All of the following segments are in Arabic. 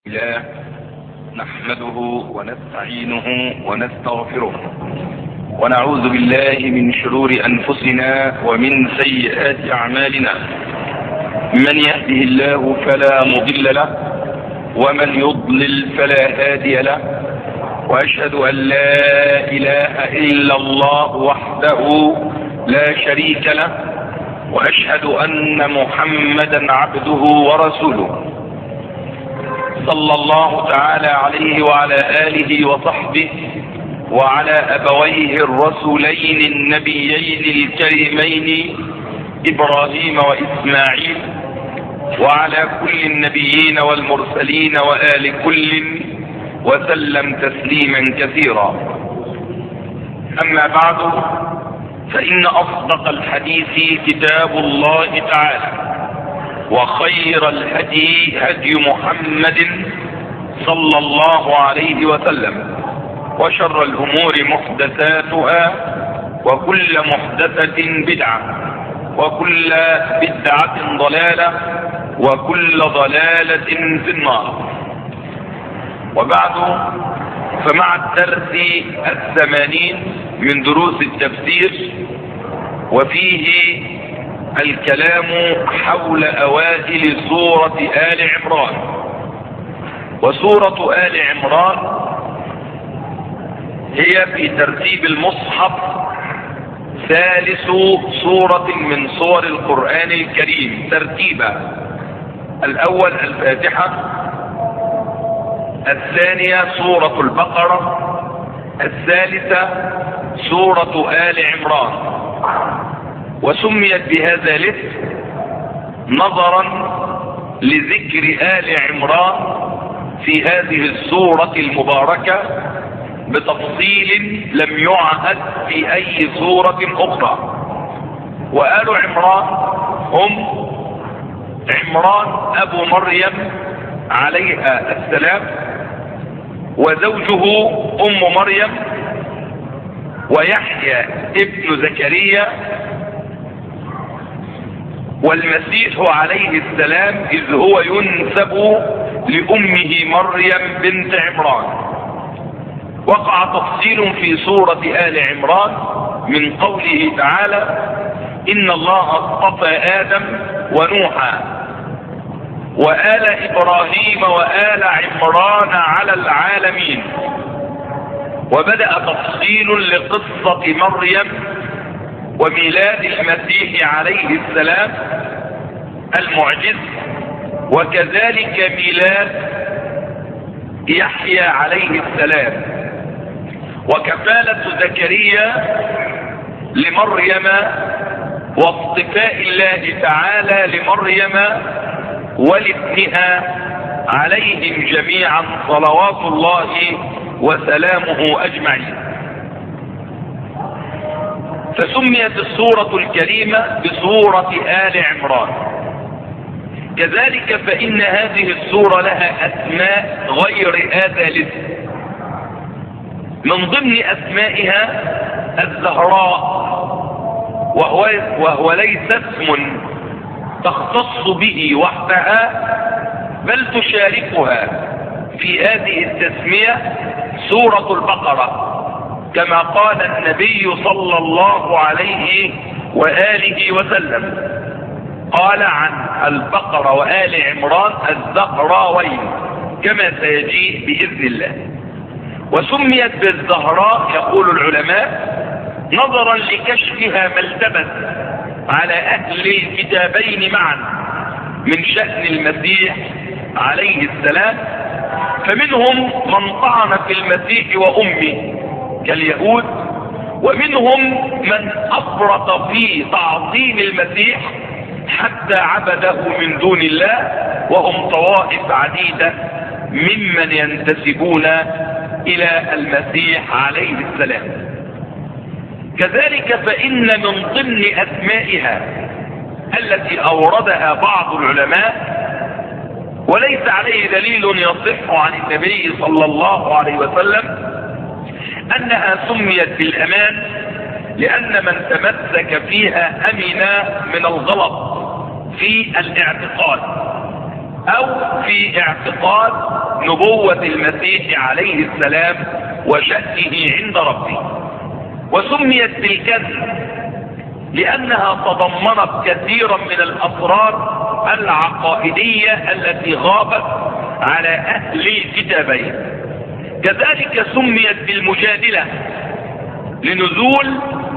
الله نحمده ونستعينه ونستغفره ونعوذ بالله من شرور أنفسنا ومن سيئات أعمالنا. من يهده الله فلا مضل له ومن يضلل فلا هادي له، وأشهد أن لا إله إلا الله وحده لا شريك له، وأشهد أن محمدا عبده ورسوله صلى الله تعالى عليه وعلى آله وصحبه وعلى أبويه الرسولين النبيين الكريمين إبراهيم وإسماعيل، وعلى كل النبيين والمرسلين وآل كل وسلم تسليما كثيرا. أما بعد، فإن أصدق الحديث كتاب الله تعالى، وخير الهدي هدي محمد صلى الله عليه وسلم، وشر الأمور محدثاتها، وكل محدثة بدعة، وكل بدعة ضلالة، وكل ضلالة في النار. وبعد، فمع الدرس 80 من دروس التفسير، وفيه الكلام حول أوائل سورة آل عمران. وسورة آل عمران هي في ترتيب المصحف ثالث سورة من سور القرآن الكريم ترتيبا. الأول الفاتحة، الثانية سورة البقرة، الثالثة سورة آل عمران. وسميت بهذا الاسم نظرا لذكر آل عمران في هذه السورة المباركة بتفصيل لم يعهد في أي سورة أخرى. وآل عمران هم عمران أبو مريم عليها السلام، وزوجه أم مريم، ويحيى ابن زكريا، والمسيح عليه السلام إذ هو ينسب لأمه مريم بنت عمران. وقع تفصيل في سورة آل عمران من قوله تعالى: إن الله اصطفى آدم ونوحا وآل إبراهيم وآل عمران على العالمين. وبدأ تفصيل لقصة مريم وميلاد المسيح عليه السلام المعجز، وكذلك ميلاد يحيى عليه السلام، وكفالة زكريا لمريم، واصطفاء الله تعالى لمريم ولابنها عليهم جميعا صلوات الله وسلامه أجمعين. فسميت السورة الكريمة بسورة آل عمران. كذلك فإن هذه السورة لها أسماء غير هذا الاسم. من ضمن أسمائها الزهراء، وهو ليس اسم تختص به وحدها، بل تشاركها في هذه التسمية سورة البقرة، كما قال النبي صلى الله عليه وآله وسلم، قال عن البقرة وآل عمران الزهراوين، كما سيجيء بإذن الله. وسميت بالزهراء يقول العلماء نظرا لكشفها ما التبس على أهل الكتابين معا من شأن المسيح عليه السلام، فمنهم من طعن في المسيح وأمه كاليهود، ومنهم من أفرط في تعظيم المسيح حتى عبده من دون الله، وهم طوائف عديدة ممن ينتسبون إلى المسيح عليه السلام. كذلك فإن من ضمن أسمائها التي أوردها بعض العلماء، وليس عليه دليل يصح عن النبي صلى الله عليه وسلم، أنها سميت بالأمان لأن من تمسك فيها أمن من الغلط في الاعتقاد، أو في اعتقاد نبوة المسيح عليه السلام وشأنه عند ربه. وسميت بالكنز لأنها تضمنت كثيرا من الأسرار العقائدية التي غابت على أهل الكتابين. كذلك سميت بالمجادلة لنزول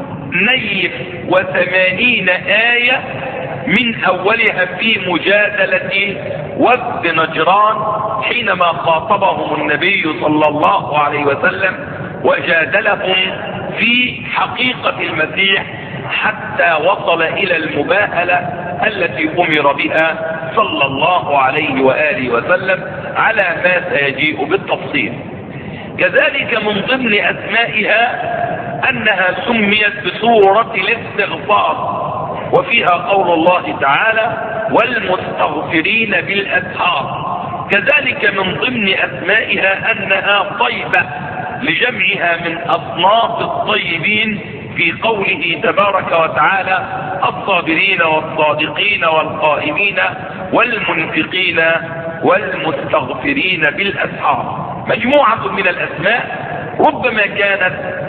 82 آية من أولها في مجادلة وفد نجران حينما خاطبهم النبي صلى الله عليه وسلم وجادلهم في حقيقة المسيح حتى وصل إلى المباهلة التي أمر بها صلى الله عليه وآله وسلم على ما سيجيء بالتفصيل. كذلك من ضمن أسمائها أنها سميت بسورة الاستغفار، وفيها قول الله تعالى والمستغفرين بالأسحار. كذلك من ضمن أسمائها أنها طيبة لجمعها من أصناف الطيبين في قوله تبارك وتعالى الصابرين والصادقين والقائمين والمنفقين والمستغفرين بالأسحار. مجموعة من الأسماء ربما كانت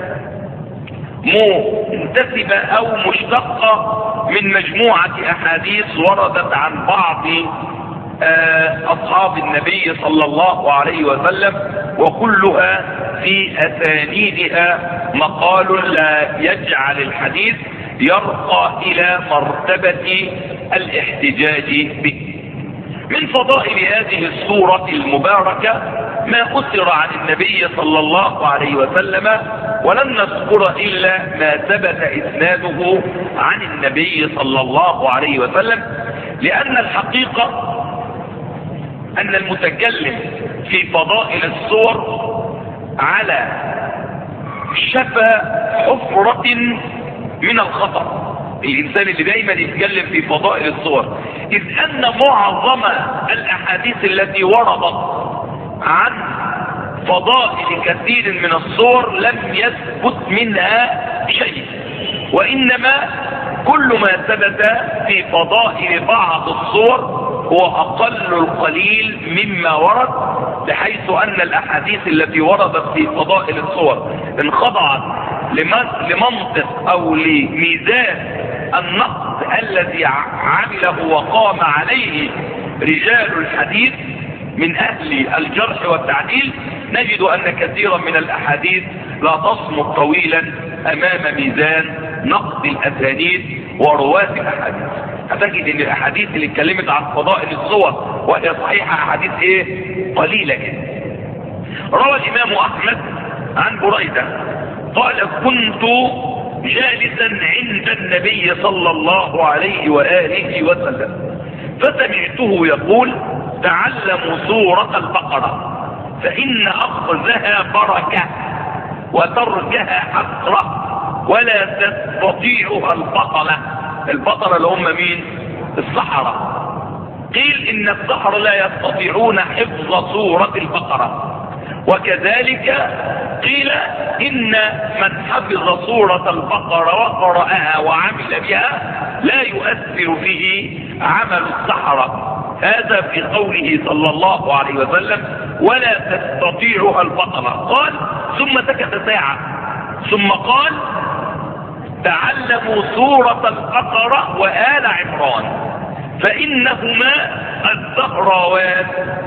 منتسبة أو مشتقة من مجموعة أحاديث وردت عن بعض أصحاب النبي صلى الله عليه وسلم، وكلها في أسانيدها مقال لا يجعل الحديث يرقى إلى مرتبة الاحتجاج به. من فضائل هذه السورة المباركة ما أثر عن النبي صلى الله عليه وسلم، ولن نذكر إلا ما ثبت إسناده عن النبي صلى الله عليه وسلم، لأن الحقيقة أن المتكلم في فضائل السور على شفا حفرة من الخطر. الإنسان اللي دايما يتكلم في فضائل السور، إذ أن معظم الأحاديث التي وردت عن فضائل كثير من السور لم يثبت منها شيء، وإنما كل ما ثبت في فضائل بعض السور هو أقل القليل مما ورد، بحيث أن الأحاديث التي وردت في فضائل السور انخضعت لمنطق أو لميزان النقد الذي عمله وقام عليه رجال الحديث من أهل الجرح والتعديل. نجد أن كثيرا من الأحاديث لا تصمت طويلا أمام ميزان نقد الأسانيد ورواة الأحاديث. هتجد أن الأحاديث اللي اتكلمت عن فضائل الصور وهي صحيحة أحاديث قليلة جدا. روى الإمام أحمد عن بريدة قال كنت جالسا عند النبي صلى الله عليه وآله وسلم فسمعته يقول تعلموا سورة البقرة فإن أخذها بركة وتركها حسرة ولا تستطيعها البطلة. البطلة اللي هم مين؟ السحرة. قيل إن السحرة لا يستطيعون حفظ سورة البقرة. وكذلك قيل إن من حفظ سورة البقرة وقرأها وعمل بها لا يؤثر فيه عمل السحرة. هذا في قوله صلى الله عليه وسلم ولا تستطيعها البطلة. قال ثم سكت ساعة ثم قال تعلموا سورة البقرة وآل عمران فإنهما الزهراوان.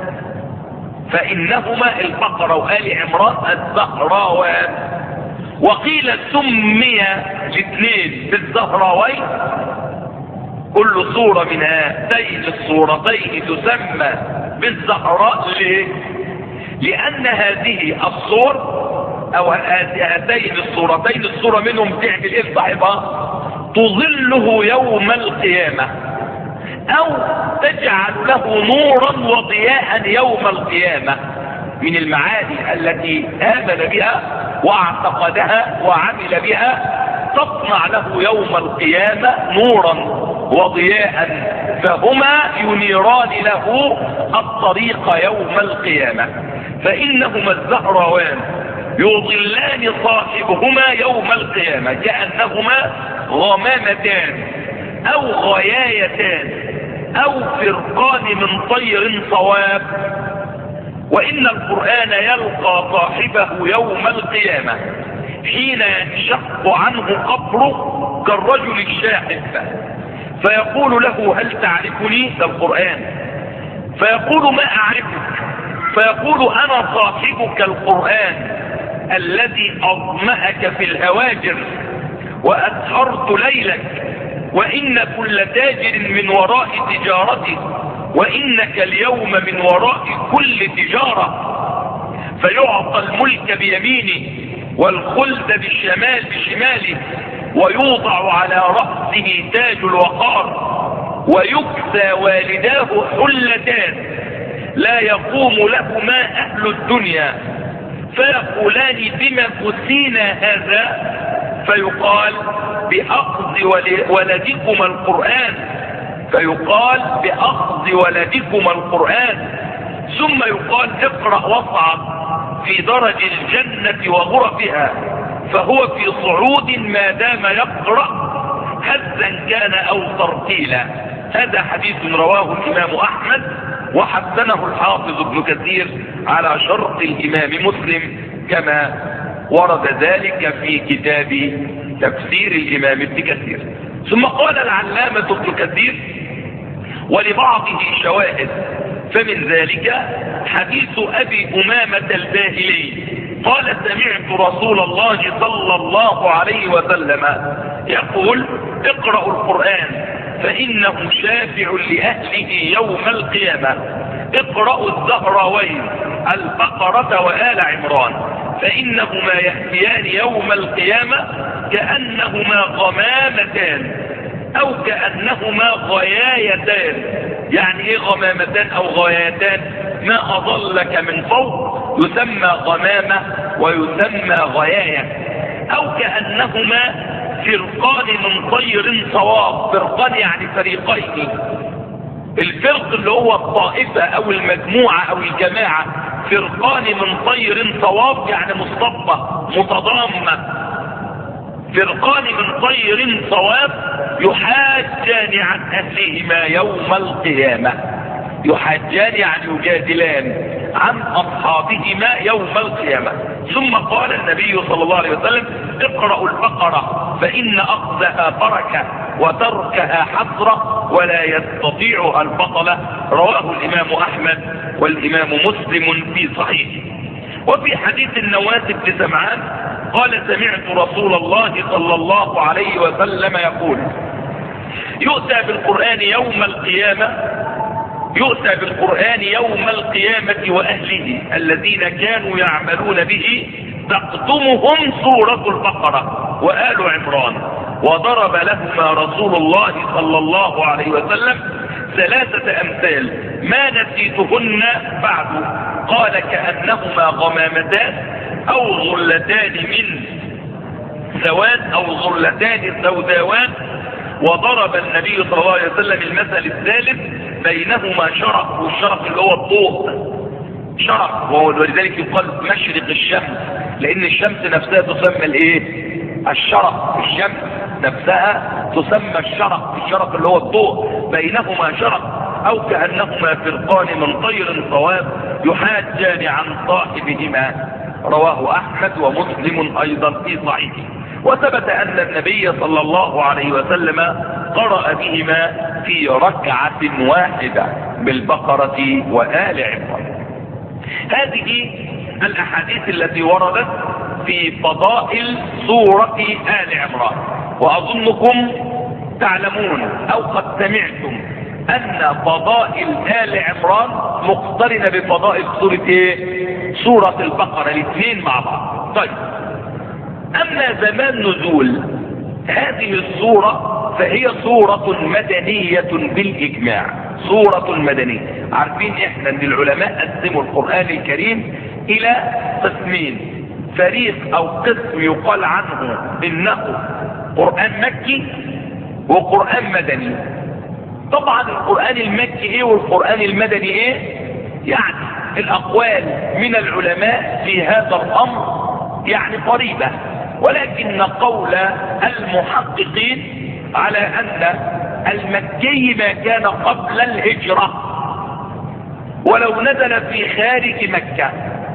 فإنهما البقرة وآل عمران الزهراوان. وقيل سمي الاثنين بالزهراوين كل صورة من هاتين الصورتين تسمى بالزهراء. ليه؟ لأن هذه الصور أو هاتين الصورتين الصورة منهم تعمل إيه صاحبها؟ تظله يوم القيامة أو تجعل له نورا وضياء يوم القيامة. من المعاني التي آمن بها واعتقدها وعمل بها تصنع له يوم القيامة نورا وضياء، فهما ينيران له الطريق يوم القيامة. فإنهما الزهراوان يضلان صاحبهما يوم القيامة كأنهما غمامتان أو غيايتان أو فرقان من طير صواب وإن القرآن يلقى صاحبه يوم القيامة حين ينشق عنه قبره كالرجل الشاحب، فيقول له هل تعرفني؟ ده القرآن. فيقول ما أعرفك. فيقول أنا صاحبك القرآن الذي أظمأك في الهواجر وأسهرت ليلك، وإن كل تاجر من وراء تجارته، وإنك اليوم من وراء كل تجارة. فيعطى الملك بيمينه والخلد بشماله، ويوضع على رأسه تاج الوقار، ويكسى والداه حلتان لا يقوم لهما أهل الدنيا، فيقولان بما كسينا هذا؟ فيقال بأخذ ولدكما القرآن. فيقال بأخذ ولدكما القرآن. ثم يقال اقرأ واصعد في درج الجنة وغرفها، فهو في صعود ما دام يقرأ هزا كان أو ترتيلا. هذا حديث رواه الإمام أحمد وحسنه الحافظ ابن كثير على شرط الإمام مسلم، كما ورد ذلك في كتاب تفسير الإمام ابن كثير. ثم قال العلامة ابن كثير ولبعضه شواهد، فمن ذلك حديث أبي أمامة الباهلي قال سمعت رسول الله صلى الله عليه وسلم يقول اقرأوا القرآن فإنه شافع لأهله يوم القيامة. اقرأوا الزهراوين البقرة وآل عمران فإنهما يأتيان يوم القيامة كأنهما غمامتان أو كأنهما غيايتان. يعني ايه غمامتان أو غيايتان؟ ما أضلك من فوق يسمى غمامة ويسمى غياية. أو كأنهما فرقان من طير صواب. فرقان يعني فريقين. الفرق اللي هو الطائفة او المجموعة او الجماعة. فرقان من طير صواب يعني مصطفى متضامة. فرقان من طير صواب يحاجان عن اهلهما يوم القيامة. يحاجان يعني يجادلان عن اصحابهما يوم القيامة. ثم قال النبي صلى الله عليه وسلم اقرأوا البقرة فإن أخذها بركة وتركها حسرة ولا يستطيعها البطلة. رواه الإمام أحمد والإمام مسلم في صحيحه. وفي حديث النواس بن سمعان قال سمعت رسول الله صلى الله عليه وسلم يقول يؤتى بالقرآن يوم القيامة وأهله الذين كانوا يعملون به تقدمهم سورة البقرة وآل عمران. وضرب لهما رسول الله صلى الله عليه وسلم 3 أمثال ما نسيتهن بعد. قال كأنهما غمامتان أو ظلتان من سواد أو ظلتان سوداوان. وضرب النبي صلى الله عليه وسلم المثل الثالث بينهما شرق، والشرق اللي هو الضوء شرق، ولذلك يقال مشرق الشمس لان الشمس نفسها تسمى الايه؟ الشرق. الشمس نفسها تسمى الشرق. الشرق اللي هو الضوء. بينهما شرق او كأنهما فرقان من طير صواب يحاجان عن صاحبهما. رواه احمد ومسلم ايضا في صحيحه. وثبت ان النبي صلى الله عليه وسلم قرأ بهما في ركعة واحدة بالبقرة وآل عمران. هذه الاحاديث التي وردت في فضائل سورة آل عمران. واظنكم تعلمون او قد سمعتم ان فضائل آل عمران مقترنة بفضائل سورة ايه؟ سورة البقرة، الاثنين مع بعض. طيب اما زمان نزول هذه السورة فهي سورة مدنية بالاجماع. سورة مدنية. عارفين احنا ان العلماء قسموا القرآن الكريم الى قسمين. فريق او قسم يقال عنه انه قرآن مكي وقرآن مدني. طبعا القرآن المكي ايه والقرآن المدني ايه؟ يعني الاقوال من العلماء في هذا الامر يعني قريبة، ولكن قول المحققين على ان المكي ما كان قبل الهجرة ولو نزل في خارج مكة.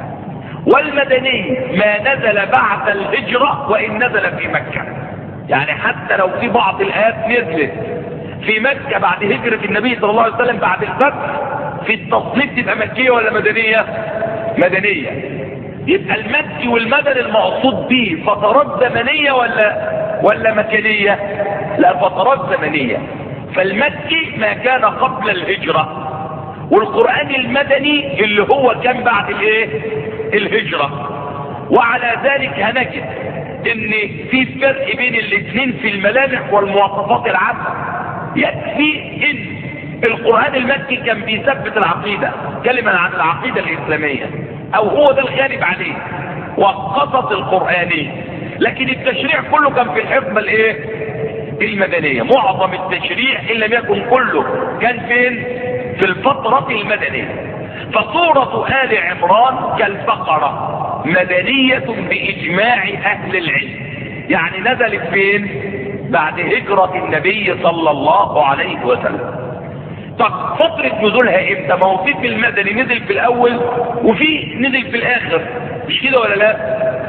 والمدني ما نزل بعد الهجرة وإن نزل في مكة. يعني حتى لو في بعض الآيات نزلت في مكة بعد هجرة النبي صلى الله عليه وسلم بعد الفتح، في التصنيف تبقى مكية ولا مدنية؟ مدنية. يبقى المكي والمدني المقصود به فترات زمنية ولا مكانية؟ لا، فترات زمنية. فالمكي ما كان قبل الهجرة، والقرآن المدني اللي هو كان بعد الهجرة. وعلى ذلك هنجد ان في فرق بين الاثنين في الملامح والمواصفات العامة. يكفي ان القرآن المكي كان بيثبت العقيدة، كلمة عن العقيدة الإسلامية، او هو ده الغالب عليه، والقصص القرآني. لكن التشريع كله كان في الحقبة المدنية. معظم التشريع ان لم يكن كله كان فين؟ في الفترة المدنية. فسورة آل عمران كالبقرة مدنية بإجماع أهل العلم. يعني نزلت فين؟ بعد هجرة النبي صلى الله عليه وسلم. طب فترة نزولها امتى؟ ما هو في المدني نزل في الأول وفي نزل في الآخر، مش كده ولا لا؟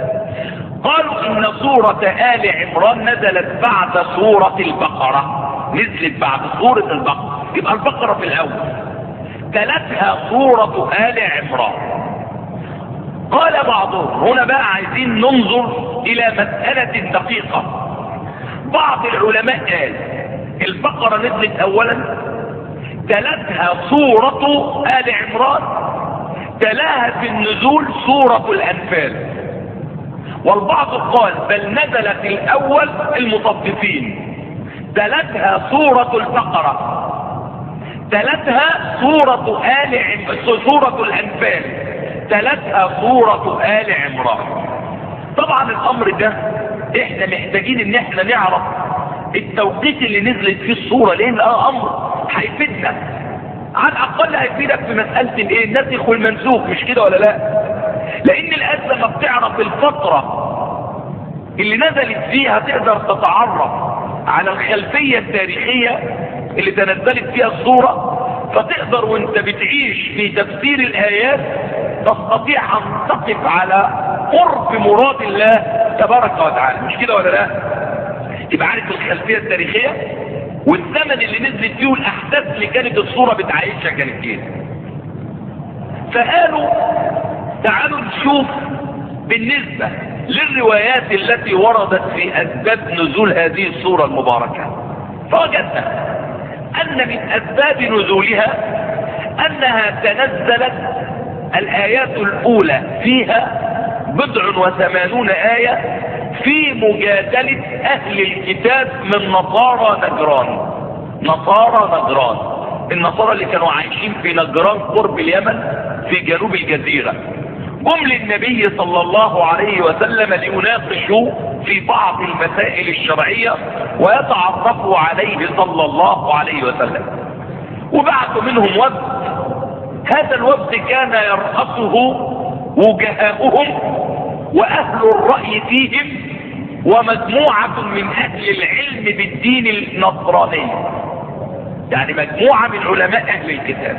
قالوا إن سورة آل عمران نزلت بعد سورة البقرة. نزلت بعد سورة البقرة، يبقى البقرة في الأول، تلتها سورة آل عمران. قال بعضهم، هنا بقى عايزين ننظر إلى مسألة دقيقة. بعض العلماء قال البقرة نزلت أولا، تلتها سورة آل عمران، تلاها في النزول سورة الأنفال. والبعض قال بل نزلت الأول المطففين، تلتها سورة البقرة، تلتها سورة سورة الأنفال، تلتها سورة آل عمران. طبعا الأمر ده احنا محتاجين ان احنا نعرف التوقيت اللي نزلت فيه السورة، لان امر هيفيدنا، على الاقل هيفيدك في مسألة الناسخ والمنسوخ، مش كده ولا لا؟ لان الآن لما بتعرف الفترة اللي نزلت فيها تقدر تتعرف على الخلفية التاريخية اللي تنزلت فيها السورة، فتقدر وانت بتعيش في تفسير الآيات تستطيع ان تقف على قرب مراد الله تبارك وتعالى، مش كده ولا لا؟ تبقى عارف الخلفية التاريخية والزمن اللي نزلت فيه والاحداث اللي كانت السورة بتعيشها كانت ايه. فقالوا تعالوا نشوف بالنسبة للروايات التي وردت في اسباب نزول هذه السورة المباركة، فوجدنا ان من اسباب نزولها انها تنزلت الايات الاولى فيها 89 آية في مجادلة اهل الكتاب من نصارى نجران. نصارى نجران، النصارى اللي كانوا عايشين في نجران قرب اليمن في جنوب الجزيرة، جم للنبي صلى الله عليه وسلم ليناقشوا في بعض المسائل الشرعية ويتعرفوا عليه صلى الله عليه وسلم. وبعثوا منهم وفد، هذا الوفد كان يرأسه وجهاؤهم واهل الرأي فيهم ومجموعة من اهل العلم بالدين النصراني، يعني مجموعة من علماء اهل الكتاب.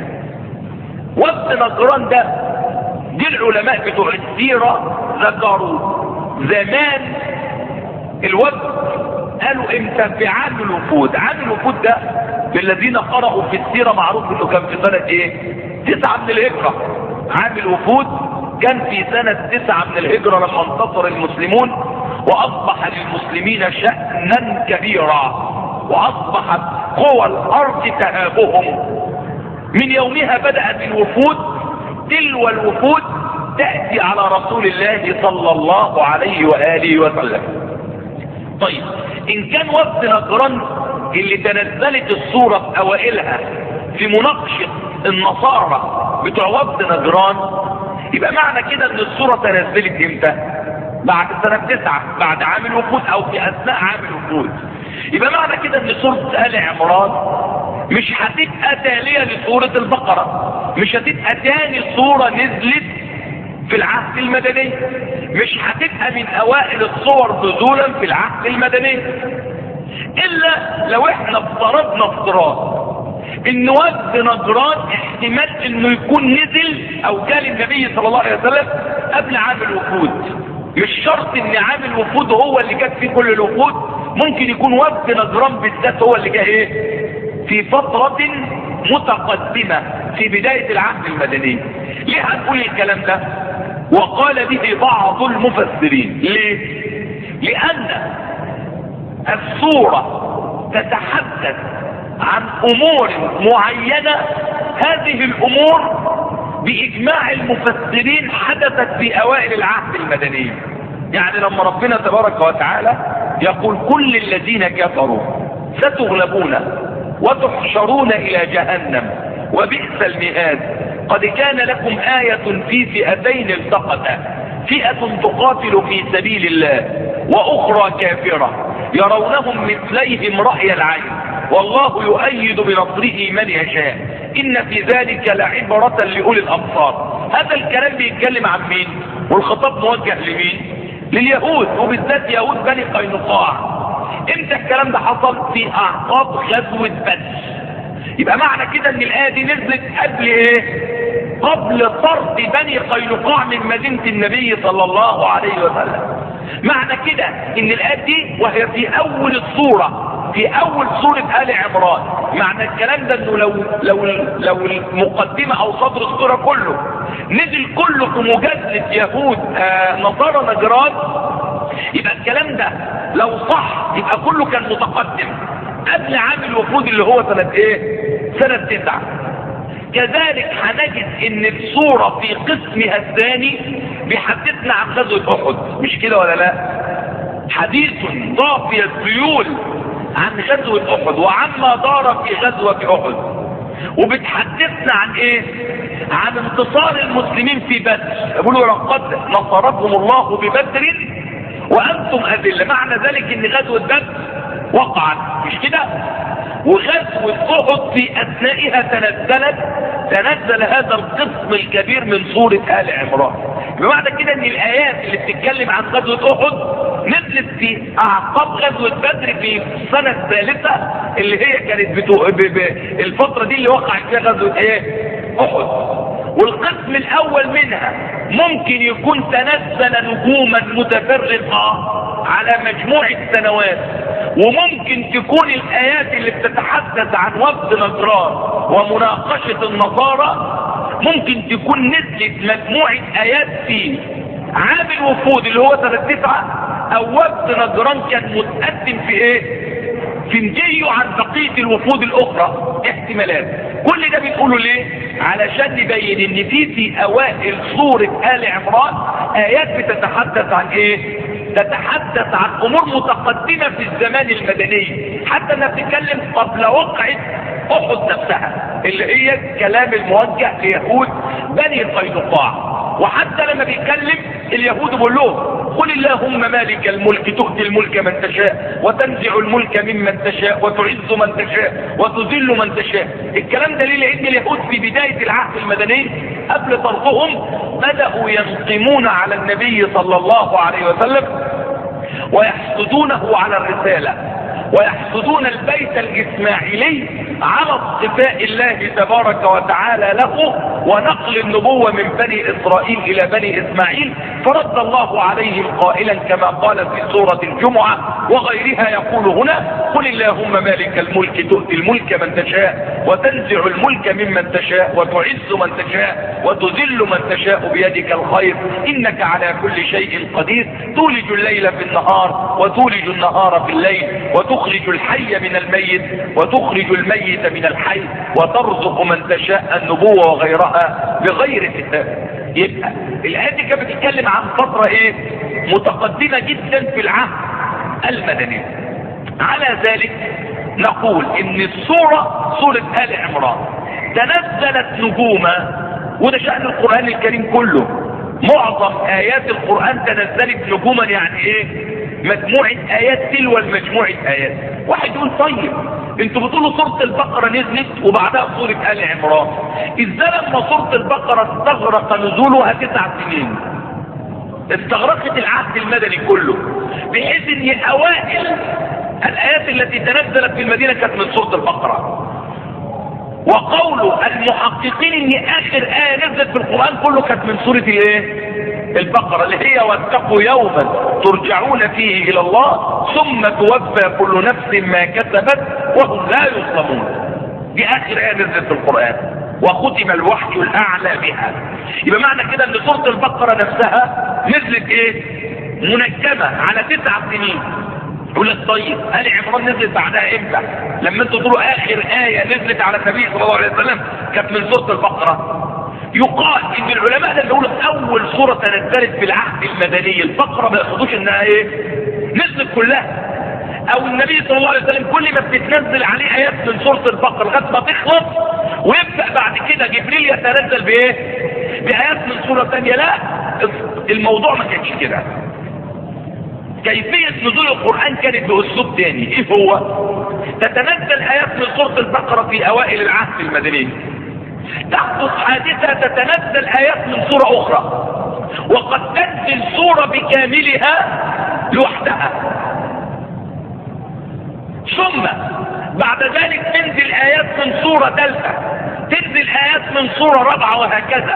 وفد نجران ده دي العلماء بتوع السيرة ذكروا زمان الوفد، قالوا امتى؟ في عام الوفود. عام الوفود ده بالذين قرأوا في السيرة معروف انه كان في سنة 9 من الهجرة. عام الوفود كان في سنة 9 من الهجرة لما انتصر المسلمون واصبح للمسلمين شأنا كبيرا، واصبحت قوى الارض تهابهم. من يومها بدأت الوفود، تلو الوفود تأتي على رسول الله صلى الله عليه وآله وسلم. طيب ان كان وفد نجران اللي تنزلت السورة في اوائلها في مناقشة النصارى بتوع وفد نجران، يبقى معنى كده ان السورة تنزلت امتى؟ بعد سنة 9 بعد عام الوفود او في اثناء عام الوفود. يبقى معنى كده ان سورة آل عمران مش هتبقى تالية لسورة البقرة، مش هتبقى تاني سورة نزلت في العهد المدني، مش هتبقى من اوائل الصور نزولا في العهد المدني، الا لو احنا افترضنا افتراض ان وفد نجران احتمال انه يكون نزل او جال النبي صلى الله عليه وسلم قبل عام الوفود. مش شرط ان عام الوفود هو اللي جات فيه كل الوفود، ممكن يكون وفد نجران بالذات هو اللي جه ايه في فترة متقدمة في بداية العهد المدني. ليه هنقول الكلام ده؟ وقال به بعض المفسرين. ليه؟ لان السورة تتحدث عن امور معينة، هذه الامور باجماع المفسرين حدثت في اوائل العهد المدني. يعني لما ربنا تبارك وتعالى يقول كل الذين كفروا ستغلبون وتحشرون الى جهنم وبئس المهاد، قد كان لكم آية في فئتين التقتا، فئة تقاتل في سبيل الله واخرى كافرة يرونهم مثليهم رأي العين والله يؤيد بنصره من يشاء ان في ذلك لعبرة لأولي الابصار. هذا الكلام بيتكلم عن مين؟ والخطاب موجه لمين؟ لليهود، وبالذات يهود بني قينقاع. امتى الكلام ده حصل؟ في اعقاب غزوة بدر. يبقى معنى كده ان الآية دي نزلت قبل ايه؟ قبل طرد بني قينقاع من مدينة النبي صلى الله عليه وسلم. معنى كده ان الآية دي وهي في اول السورة، في اول سورة آل عمران، معنى الكلام ده انه لو المقدمة او صدر السورة كله نزل كله في مجادلة يهود نصارى نجران، يبقى الكلام ده لو صح يبقى كله كان متقدم قبل عام الوفود اللي هو سنة ايه؟ سنة 9. كذلك هنجد ان السورة في قسمها الثاني بيحدثنا عن غزوة احد، مش كده ولا لا؟ حديث ضافي الذيول عن غزوة احد وعما دار في غزوة احد، وبتحدثنا عن ايه؟ عن انتصار المسلمين في بدر. يقولوا لقد نصركم الله ببدر وانتم اذلة. معنى ذلك ان غزوة بدر وقعت، مش كده؟ وغزوة احد في اثنائها تنزل هذا القسم الكبير من سورة آل عمران. بمعنى كده ان الايات اللي بتتكلم عن غزوة احد نزلت في اعقاب غزوة بدر في السنة الثالثة اللي هي كانت الفترة دي اللي وقعت فيها غزوة ايه؟ احد. والقسم الاول منها ممكن يكون تنزل نجوما متفرقة على مجموع السنوات، وممكن تكون الايات اللي بتتحدث عن وفد نجران ومناقشة النصارى ممكن تكون نزلت مجموعة ايات في عام الوفود اللي هو سنة 9، او وفد نجران كان متقدم في ايه؟ في مجيه عن بقية الوفود الاخرى. احتمالات. كل ده بنقوله ليه؟ علشان نبين ان في اوائل سورة آل عمران ايات بتتحدث عن ايه؟ تتحدث عن امور متقدمة في الزمان المدني، حتى انها بتتكلم قبل وقعة احد نفسها اللي هي الكلام الموجه ليهود بني قينقاع. وحتى لما بيتكلم اليهود بيقول لهم قل اللهم مالك الملك تؤتي الملك من تشاء وتنزع الملك ممن تشاء وتعز من تشاء وتذل من تشاء. الكلام ده ليه؟ لان اليهود في بداية العهد المدني قبل طردهم بدأوا ينقمون على النبي صلى الله عليه وسلم ويحسدونه على الرسالة ويحسدون البيت الإسماعيلي على اصطفاء الله تبارك وتعالى له ونقل النبوة من بني إسرائيل إلى بني إسماعيل. فرد الله عليهم قائلا كما قال في سورة الجمعة وغيرها يقول هنا قل اللهم مالك الملك تؤتي الملك من تشاء وتنزع الملك ممن تشاء وتعز من تشاء وتذل من تشاء بيدك الخير إنك على كل شيء قدير تولج الليل في النهار وتولج النهار في الليل وتخرج الحي من الميت وتخرج الميت من الحي وترزق من تشاء النبوة وغيرها بغير حساب. يبقى الآية دي كانت بتتكلم عن فترة ايه؟ متقدمة جدا في العهد المدني. على ذلك نقول ان السورة سورة آل عمران تنزلت نجوما، وده شأن القرآن الكريم كله. معظم آيات القرآن تنزلت نجوما، يعني ايه؟ مجموعة آيات تلو المجموعة آيات. واحد يقول طيب انتوا بتقولوا سورة البقرة نزلت وبعدها سورة آل عمران، ازاي لما سورة البقرة استغرق نزولها 9 سنين استغرقت العهد المدني كله، بحيث ان اوائل الايات التي تنزلت في المدينة كانت من سورة البقرة؟ وقول المحققين ان اخر آية نزلت في القرآن كله كانت من سورة الايه؟ البقرة، اللي هي واتقوا يوما ترجعون فيه الى الله ثم توفى كل نفس ما كسبت وهم لا يظلمون. دي اخر آية نزلت في القرآن، وختم الوحي الاعلى بها. يبقى معنى كده ان سورة البقرة نفسها نزلت ايه؟ منجمة على 9 سنين. يقول لك طيب آل عمران نزلت بعدها امتى؟ لما انتوا تقولوا اخر آية نزلت على النبي صلى الله عليه وسلم كانت من سورة البقرة. يقال ان العلماء اللي يقولوا اول سورة تنزلت في العهد المدني البقرة ما يقصدوش انها ايه؟ نزلت كلها، او النبي صلى الله عليه وسلم كل ما بتتنزل عليه ايات من سورة البقرة لغاية ما تخلص ويبدأ بعد كده جبريل يتنزل بايه؟ بايات من سورة ثانية. لا، الموضوع ما كانش كده. كيفية نزول القرآن كانت بأسلوب تاني. ايه هو؟ تتنزل آيات من سورة البقرة في أوائل العهد المدني، تحدث حادثة تتنزل آيات من سورة أخرى، وقد تنزل سورة بكاملها لوحدها، ثم بعد ذلك تنزل آيات من سورة ثالثة، تنزل آيات من سورة رابعة، وهكذا.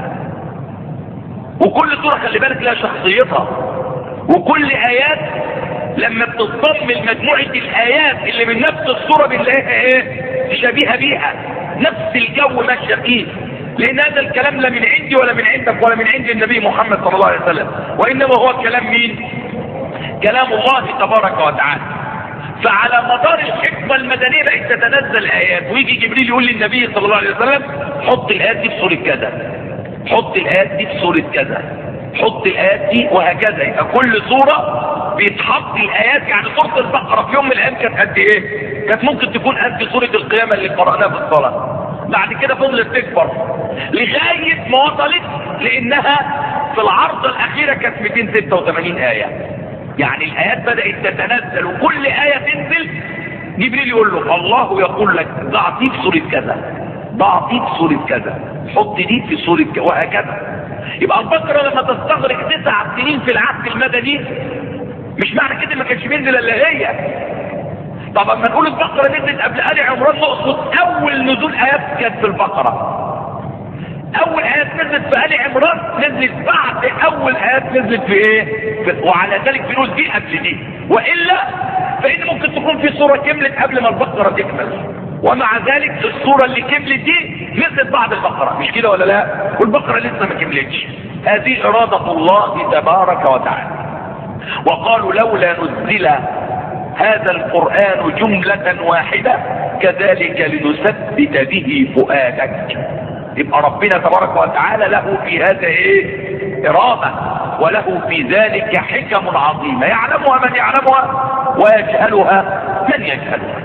وكل سورة خلي بالك لها شخصيتها، وكل آيات لما بتضم مجموعة الآيات اللي من نفس الصورة بنلاقيها ايه؟ شبيهة بيها، نفس الجو ماشية فيه. لأن هذا الكلام لا من عندي ولا من عندك ولا من عند النبي محمد صلى الله عليه وسلم، وإنما هو كلام مين؟ كلام الله تبارك وتعالى. فعلى مدار الحكمة المدنية بقت تتنزل آيات، ويجي جبريل يقول للنبي صلى الله عليه وسلم حط الآيات دي في سورة كذا، حط الآيات دي في سورة كذا، حط الآيات دي، وهكذا. يبقى كل سورة بيتحط الآيات. يعني سورة البقرة في يوم من الأيام كانت قد إيه؟ كانت ممكن تكون قد سورة القيامة اللي قرأناها في الصلاة. بعد كده فضلت تكبر لغاية ما وصلت لأنها في العرض الأخيرة كانت 286 آية. يعني الآيات بدأت تتنزل، وكل آية تنزل جبريل يقول له الله يقول لك ضع دي في سورة كذا، ضع دي في سورة كذا، حط دي في سورة كذا، وهكذا. يبقى البقرة لما تستغرق 9 سنين في العهد المدني مش معنى كده ما كانش بينزل الا هي. طب اما نقول البقرة نزلت قبل آل عمران نقصد اول نزول ايات كانت في البقرة. اول ايات نزلت في آل عمران نزلت بعد اول ايات نزلت في ايه؟ وعلى ذلك بنقول دي قبل دي، والا فان ممكن تكون في صورة كملت قبل ما البقرة تكمل، ومع ذلك الصورة اللي كملت دي نزلت بعد البقرة، مش كده ولا لا؟ والبقرة لسه ما كملتش. هذه إرادة الله تبارك وتعالى. وقالوا لولا نزل هذا القرآن جملة واحدة كذلك لنثبت به فؤادك. يبقى ربنا تبارك وتعالى له في هذا ايه؟ إرادة، وله في ذلك حكم عظيمة يعلمها من يعلمها ويجهلها من يجهلها.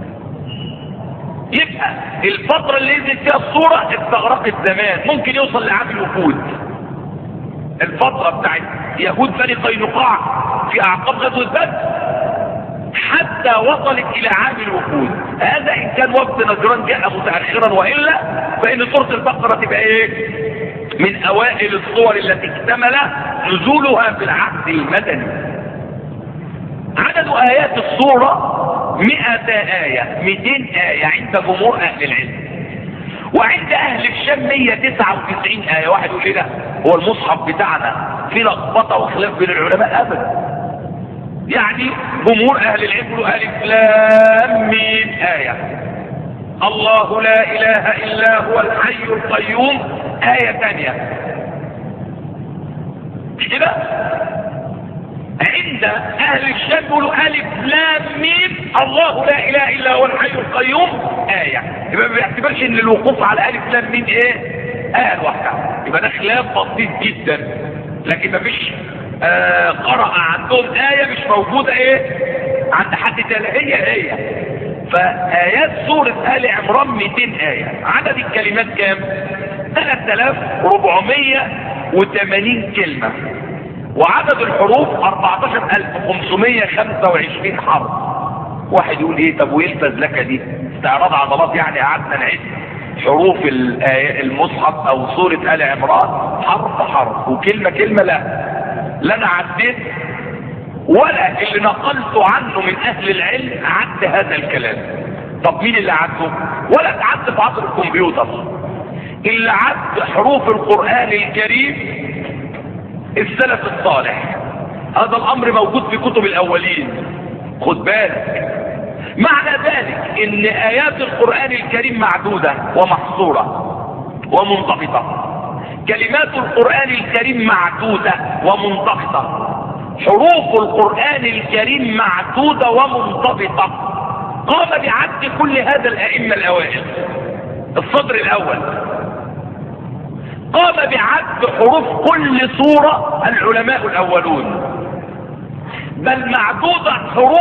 يبقى الفترة اللي نزلت فيها الصورة استغرقت زمان، ممكن يوصل لعام الوفود. الفترة بتاعت يهود بني قينقاع في اعقاب غزوة بدر حتى وصلت الى عام الوفود. هذا ان كان وقت نجران جاء متأخرا، وإلا فإن سورة البقرة تبقى ايه؟ من اوائل الصور التي اكتمل نزولها في العهد المدني. عدد ايات الصورة 100 آية، 200 آية عند جمهور اهل العلم، وعند اهل الشام 199 آية. واحد يقول لنا هو المصحف بتاعنا في لخبطة وخلاف بين العلماء؟ ابدا. يعني جمهور اهل العلم يقولوا الف لام ميم آية، الله لا اله الا هو الحي القيوم آية ثانية، مش كده؟ عند اهل الشام يقولوا الف لام ميم الله لا اله الا هو الحي القيوم آية. يبقى ما بيعتبرش ان الوقوف على الف لام ميم ايه؟ آية لوحدها. يبقى ده خلاف بسيط جدا، لكن ما فيش قرأ عندهم آية مش موجودة ايه عند حد تاني، هي فآيات سورة آل عمران 200 آية. عدد الكلمات كام؟ 3480 كلمة، وعدد الحروف 14525 حرف. واحد يقول ايه؟ طب وايه الفزلكه دي؟ استعراض عضلات يعني؟ قعدنا نعد حروف المصحف او سورة آل عمران حرف حرف وكلمة كلمة؟ لا انا عديت ولا اللي نقلت عنه من اهل العلم عد هذا الكلام. طب مين اللي عده؟ ولا تعد في عصر الكمبيوتر. اللي عد حروف القرآن الكريم السلف الصالح. هذا الامر موجود في كتب الاولين، خد بالك. معنى ذلك ان ايات القرآن الكريم معدودة ومحصورة ومنضبطة، كلمات القرآن الكريم معدودة ومنضبطة، حروف القرآن الكريم معدودة ومنضبطة. قام بعد كل هذا الائمة الاوائل. الصدر الاول قام بعد حروف كل سورة العلماء الاولون، بل معدودة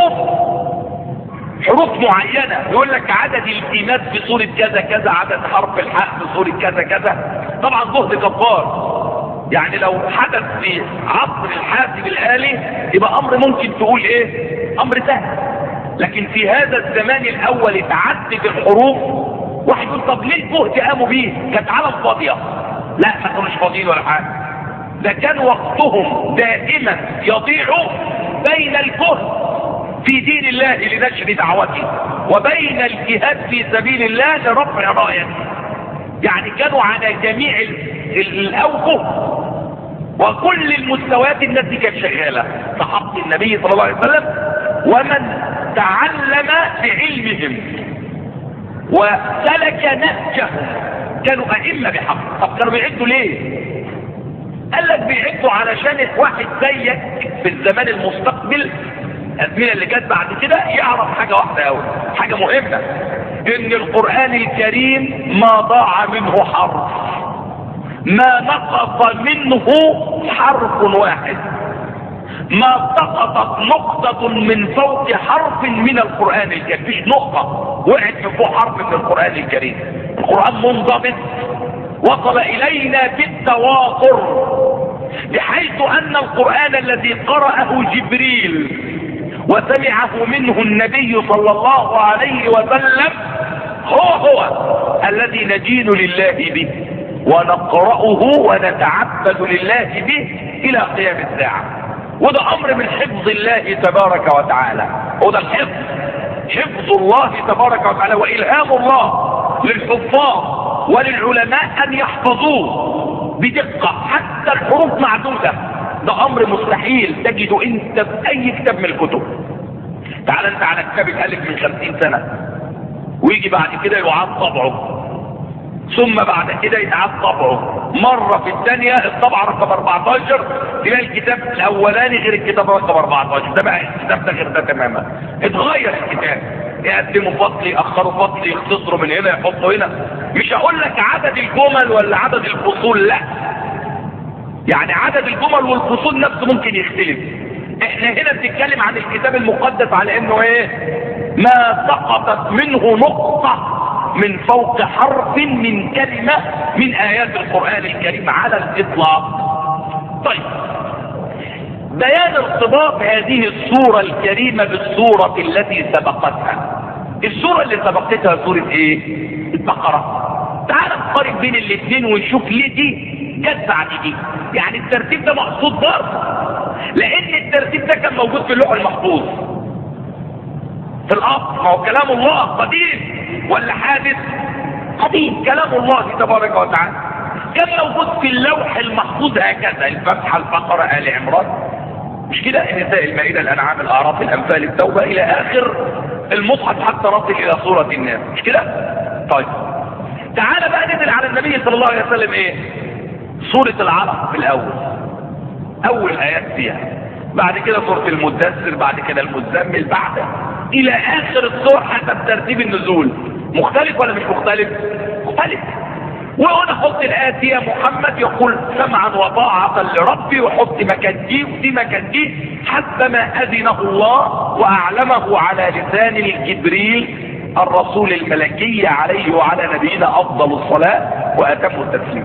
حروف معينة. يقول لك عدد الكلمات في سورة كذا كذا، عدد حرف الحاء في سورة كذا كذا. طبعا جهد جبار. يعني لو حدث في عصر الحاسب الآلي يبقى امر ممكن تقول ايه، امر سهل. لكن في هذا الزمان الاول اتعدد الحروف. واحد يقول طب ليه الجهد قاموا بيه؟ كانت عالم فاضية؟ لا، ما كانوش فاضيين ولا حاجة. ده كان وقتهم دائما يضيعوا بين الجهد في دين الله لنشر دعوته وبين الجهاد في سبيل الله لرفع رايته. يعني كانوا على جميع الاوجه وكل المستويات التي كانت شغاله صحابه النبي صلى الله عليه وسلم ومن تعلم بعلمهم وسلك نهجهم. كانوا ائمه بحق. طب كانوا بيعدوا ليه؟ قال لك بيعدوا علشان واحد زيك في الزمان المستقبل، الازمنه اللي جت بعد كده، يعرف حاجه واحده قوي، حاجه مهمه، ان القران الكريم ما ضاع منه حرف، ما نقص منه حرف واحد، ما سقطت نقطه من فوق حرف من القران الكريم. مفيش نقطه وقعت من فوق حرف من القران الكريم. القران منضبط وصل الينا بالتواتر، بحيث ان القران الذي قرأه جبريل وسمعه منه النبي صلى الله عليه وسلم هو الذي ندين لله به ونقرأه ونتعبد لله به الى قيام الساعة. وده امر من حفظ الله تبارك وتعالى. وده الحفظ، حفظ الله تبارك وتعالى والهام الله للحفاظ وللعلماء ان يحفظوه بدقة حتى الحروف معدودة. ده امر مستحيل تجده انت في اي كتاب من الكتب. تعال انت على كتاب الالف من 50 سنة ويجي بعد كده يعاد طبعه، ثم بعد كده يتعاد طبعه مرة في الثانية الطبعة رقم 14 تلاقي الكتاب الاولاني غير الكتاب رقم 14. ده بقى الكتاب ده غير ده تماما، اتغير الكتاب، يقدموا فصل يأخروا فصل يختصروا من هنا يحطوا هنا. مش هقول لك عدد الجمل ولا عدد الفصول، لا، يعني عدد الجمل والفصول نفسه ممكن يختلف. احنا هنا بنتكلم عن الكتاب المقدس على انه ايه، ما سقطت منه نقطة من فوق حرف من كلمة من ايات القرآن الكريم على الاطلاق. طيب، بيان ارتباط هذه السورة الكريمة بالسورة التي سبقتها. السورة اللي سبقتها سورة ايه؟ البقرة. تعال نقارن بين الاثنين ونشوف ليه دي جت بعد دي. يعني الترتيب ده مقصود برضه، لان الترتيب ده كان موجود في اللوح المحفوظ في الاصل. ما هو كلام الله قديم ولا حادث؟ قديم. كلام الله تبارك وتعالى كان موجود في اللوح المحفوظ هكذا: الفتحة، البقرة، آل عمران، مش كده؟ النساء، المائدة، الانعام، الاعراف، الانفال، التوبة، الى اخر المصحف حتى نصل الى سورة الناس، مش كده؟ طيب، تعال بقى ننزل على النبي صلى الله عليه وسلم ايه؟ سورة العلق في الاول، اول ايات فيها، بعد كده سورة المدثر، بعد كده المزمل، بعد الى اخر السور حسب ترتيب النزول. مختلف ولا مش مختلف؟ مختلف. وهنا حط الآيات يا محمد يقول سمعا وطاعة لربي، وحط مكان دي ودي مكان دي حسب ما أذنه الله وأعلمه على لسان الجبريل الرسول الملكي عليه وعلى نبينا أفضل الصلاة وأتم التسليم.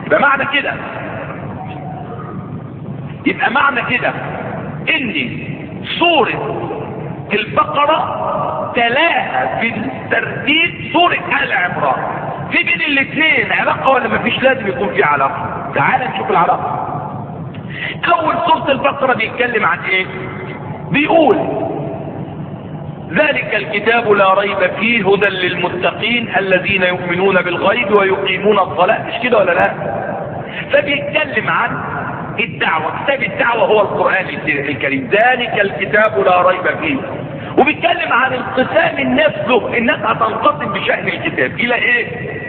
يبقى معنى كده ان سورة البقرة تلاها في الترتيب سورة آل عمران. في بين الاثنين علاقة ولا مفيش؟ لازم يكون في علاقة. تعال نشوف العلاقة. اول سورة البقرة بيتكلم عن ايه؟ بيقول ذلك الكتاب لا ريب فيه هدى للمتقين الذين يؤمنون بالغيب ويقيمون الصلاة. مش كده ولا لا؟ فبيتكلم عن الدعوة. كتاب الدعوة هو القرآن الكريم، ذلك الكتاب لا ريب فيه. وبيتكلم عن انقسام الناس له. الناس هتنقسم بشأن الكتاب الى ايه؟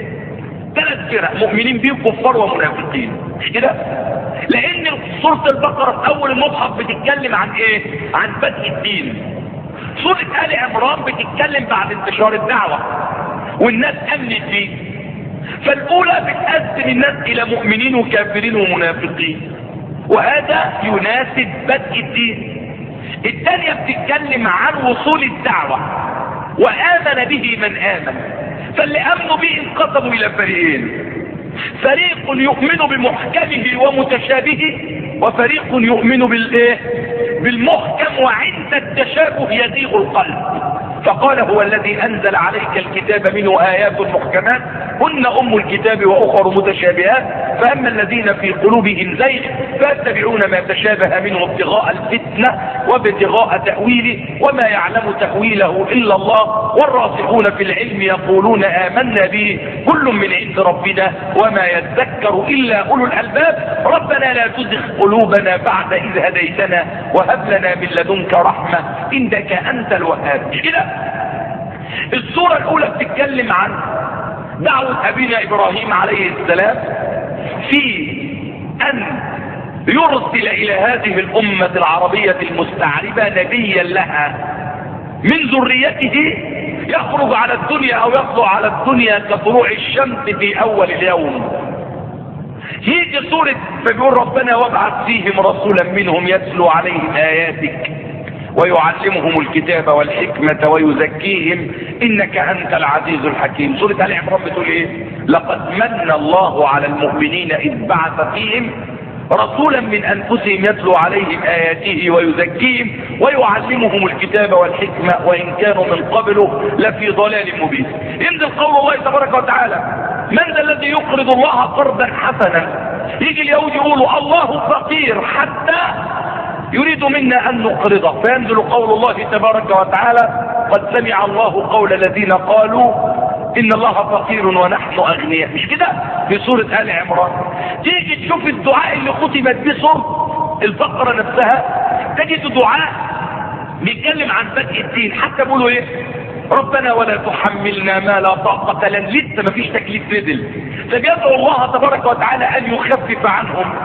3 فرق، مؤمنين به كفار ومنافقين. مش كده؟ لان سورة البقرة في اول المصحف بتتكلم عن ايه؟ عن بدء الدين. سورة آل عمران بتتكلم بعد انتشار الدعوة والناس امنت بيه. فالاولى بتقسم الناس الى مؤمنين وكافرين ومنافقين، وهذا يناسب بدء الدين. الثانية بتتكلم عن وصول الدعوة وآمن به من آمن. فاللي آمنوا به انقسموا إلى فريقين، فريق يؤمن بمحكمه ومتشابهه، وفريق يؤمن بالمحكم وعند التشابه يزيغ القلب. فقال هو الذي أنزل عليك الكتاب منه آيات محكمات هن أم الكتاب وأخر متشابهات فأما الذين في قلوبهم زيغ فاتبعون ما تشابه منه ابتغاء الفتنة وابتغاء تأويله وما يعلم تأويله إلا الله والراسخون في العلم يقولون آمنا به كل من عند ربنا وما يذكر إلا أولو الألباب ربنا لا تزغ قلوبنا بعد إذ هديتنا وهب لنا من لدنك رحمة إنك أنت الوهاب. كده السورة الأولى بتتكلم عن دعوة أبينا إبراهيم عليه السلام في أن يرسل إلى هذه الأمة العربية المستعربة نبيا لها من ذريته يخرج على الدنيا أو يطلع على الدنيا كطلوع الشمس في أول اليوم. يجي سورة فبيقول ربنا وابعث فيهم رسولا منهم يتلو عليهم آياتك ويعلمهم الكتاب والحكمة ويزكيهم إنك أنت العزيز الحكيم. سورة آل عمران بتقول إيه؟ لقد من الله على المؤمنين إذ بعث فيهم رسولا من أنفسهم يتلو عليهم آياته ويزكيهم ويعلمهم الكتاب والحكمة وإن كانوا من قبله لفي ضلال مبين. ينزل قول الله تبارك وتعالى من ذا الذي يقرض الله قرضا حسنا. يجي اليهود يقولوا الله فقير حتى يريد منا أن نقرضه فينزل قول الله تبارك وتعالى قد سمع الله قول الذين قالوا إن الله فقير ونحن أغنياء. مش كده في سورة آل عمران؟ تيجي تشوف الدعاء اللي ختمت به سورة البقرة نفسها تجد دعاء بيتكلم عن بدء الدين. حتى بيقولوا ايه؟ ربنا ولا تحملنا ما لا طاقة لنا. لسه ما فيش تكليف نزل فبيدعو الله تبارك وتعالى أن يخفف عنهم.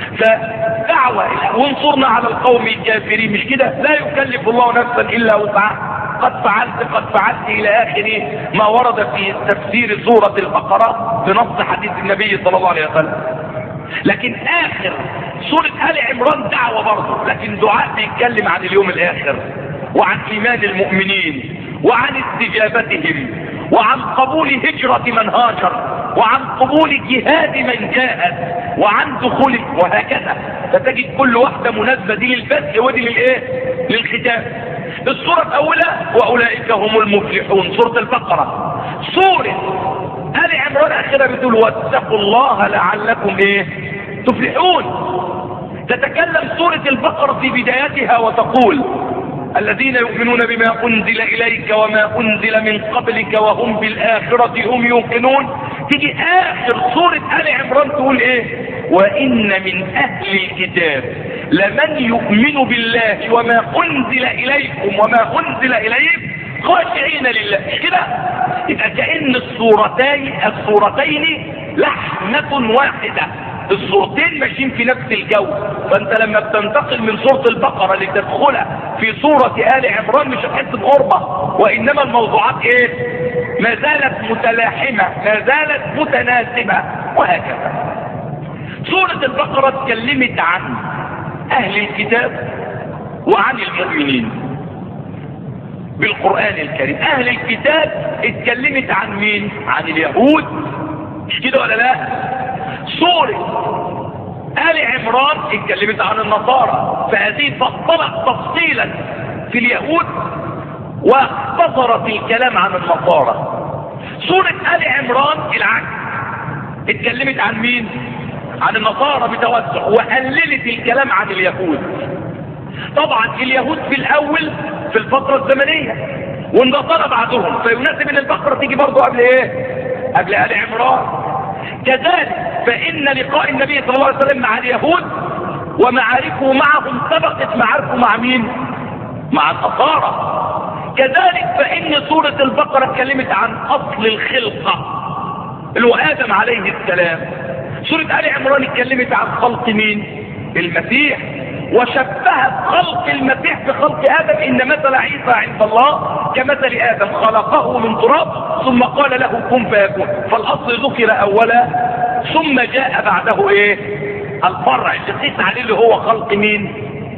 فدعوة وانصرنا على القوم الكافرين. مش كده؟ لا يكلف الله نفسا إلا وسعها قد فعلت إلى آخر ما ورد في تفسير سورة البقرة بنص حديث النبي صلى الله عليه وسلم. لكن آخر سورة آل عمران دعوة برضه، لكن دعاء بيتكلم عن اليوم الآخر وعن إيمان المؤمنين وعن استجابتهم وعن قبول هجرة من هاجر وعن قبول جهاد من جاهد وعن دخول وهكذا. فتجد كل واحدة مناسبة دي للفتح ودي للايه؟ للختام. السورة الأولى وأولئك هم المفلحون سورة البقرة. سورة آل عمران آخرها بتقول واتقوا الله لعلكم ايه؟ تفلحون. تتكلم سورة البقرة في بدايتها وتقول الذين يؤمنون بما أنزل إليك وما أنزل من قبلك وهم بالآخرة هم يوقنون. تيجي آخر سورة آل عمران تقول إيه؟ وإن من أهل الكتاب لمن يؤمن بالله وما أنزل إليكم وما أنزل إليهم خاشعين لله. مش كده؟ يبقى كأن السورتين لحنة واحدة، الصورتين ماشيين في نفس الجو. فانت لما بتنتقل من سورة البقرة لتدخل في سورة آل عمران مش هتحس بغربة، وانما الموضوعات ايه؟ ما زالت متلاحمة ما زالت متناسبة وهكذا. سورة البقرة اتكلمت عن اهل الكتاب وعن المؤمنين بالقرآن الكريم. اهل الكتاب اتكلمت عن مين؟ عن اليهود. مش كده ولا لا؟ سورة آل عمران اتكلمت عن النصارى، فهذه فصلت تفصيلا في اليهود واختصرت الكلام عن النصارى. سورة آل عمران العكس، اتكلمت عن مين؟ عن النصارى بتوسع وقللت الكلام عن اليهود. طبعا اليهود في الأول في الفترة الزمنية وانتصر بعدهم، فيناسب ان البقرة تيجي برضه قبل ايه؟ قبل آل عمران. كذلك فإن لقاء النبي صلى الله عليه وسلم مع اليهود ومعاركه معهم سبقت معاركه مع مين؟ مع النصارى. كذلك فإن سورة البقرة اتكلمت عن أصل الخلقة اللي هو آدم عليه السلام. سورة آل عمران اتكلمت عن خلق مين؟ المسيح، وشبهت خلق المسيح بخلق آدم. إن مثل عيسى عند الله كمثل آدم خلقه من تراب ثم قال له كن فيكون. فالأصل ذكر أولا ثم جاء بعده ايه؟ الفرع اللي قيس عليه اللي هو خلق مين؟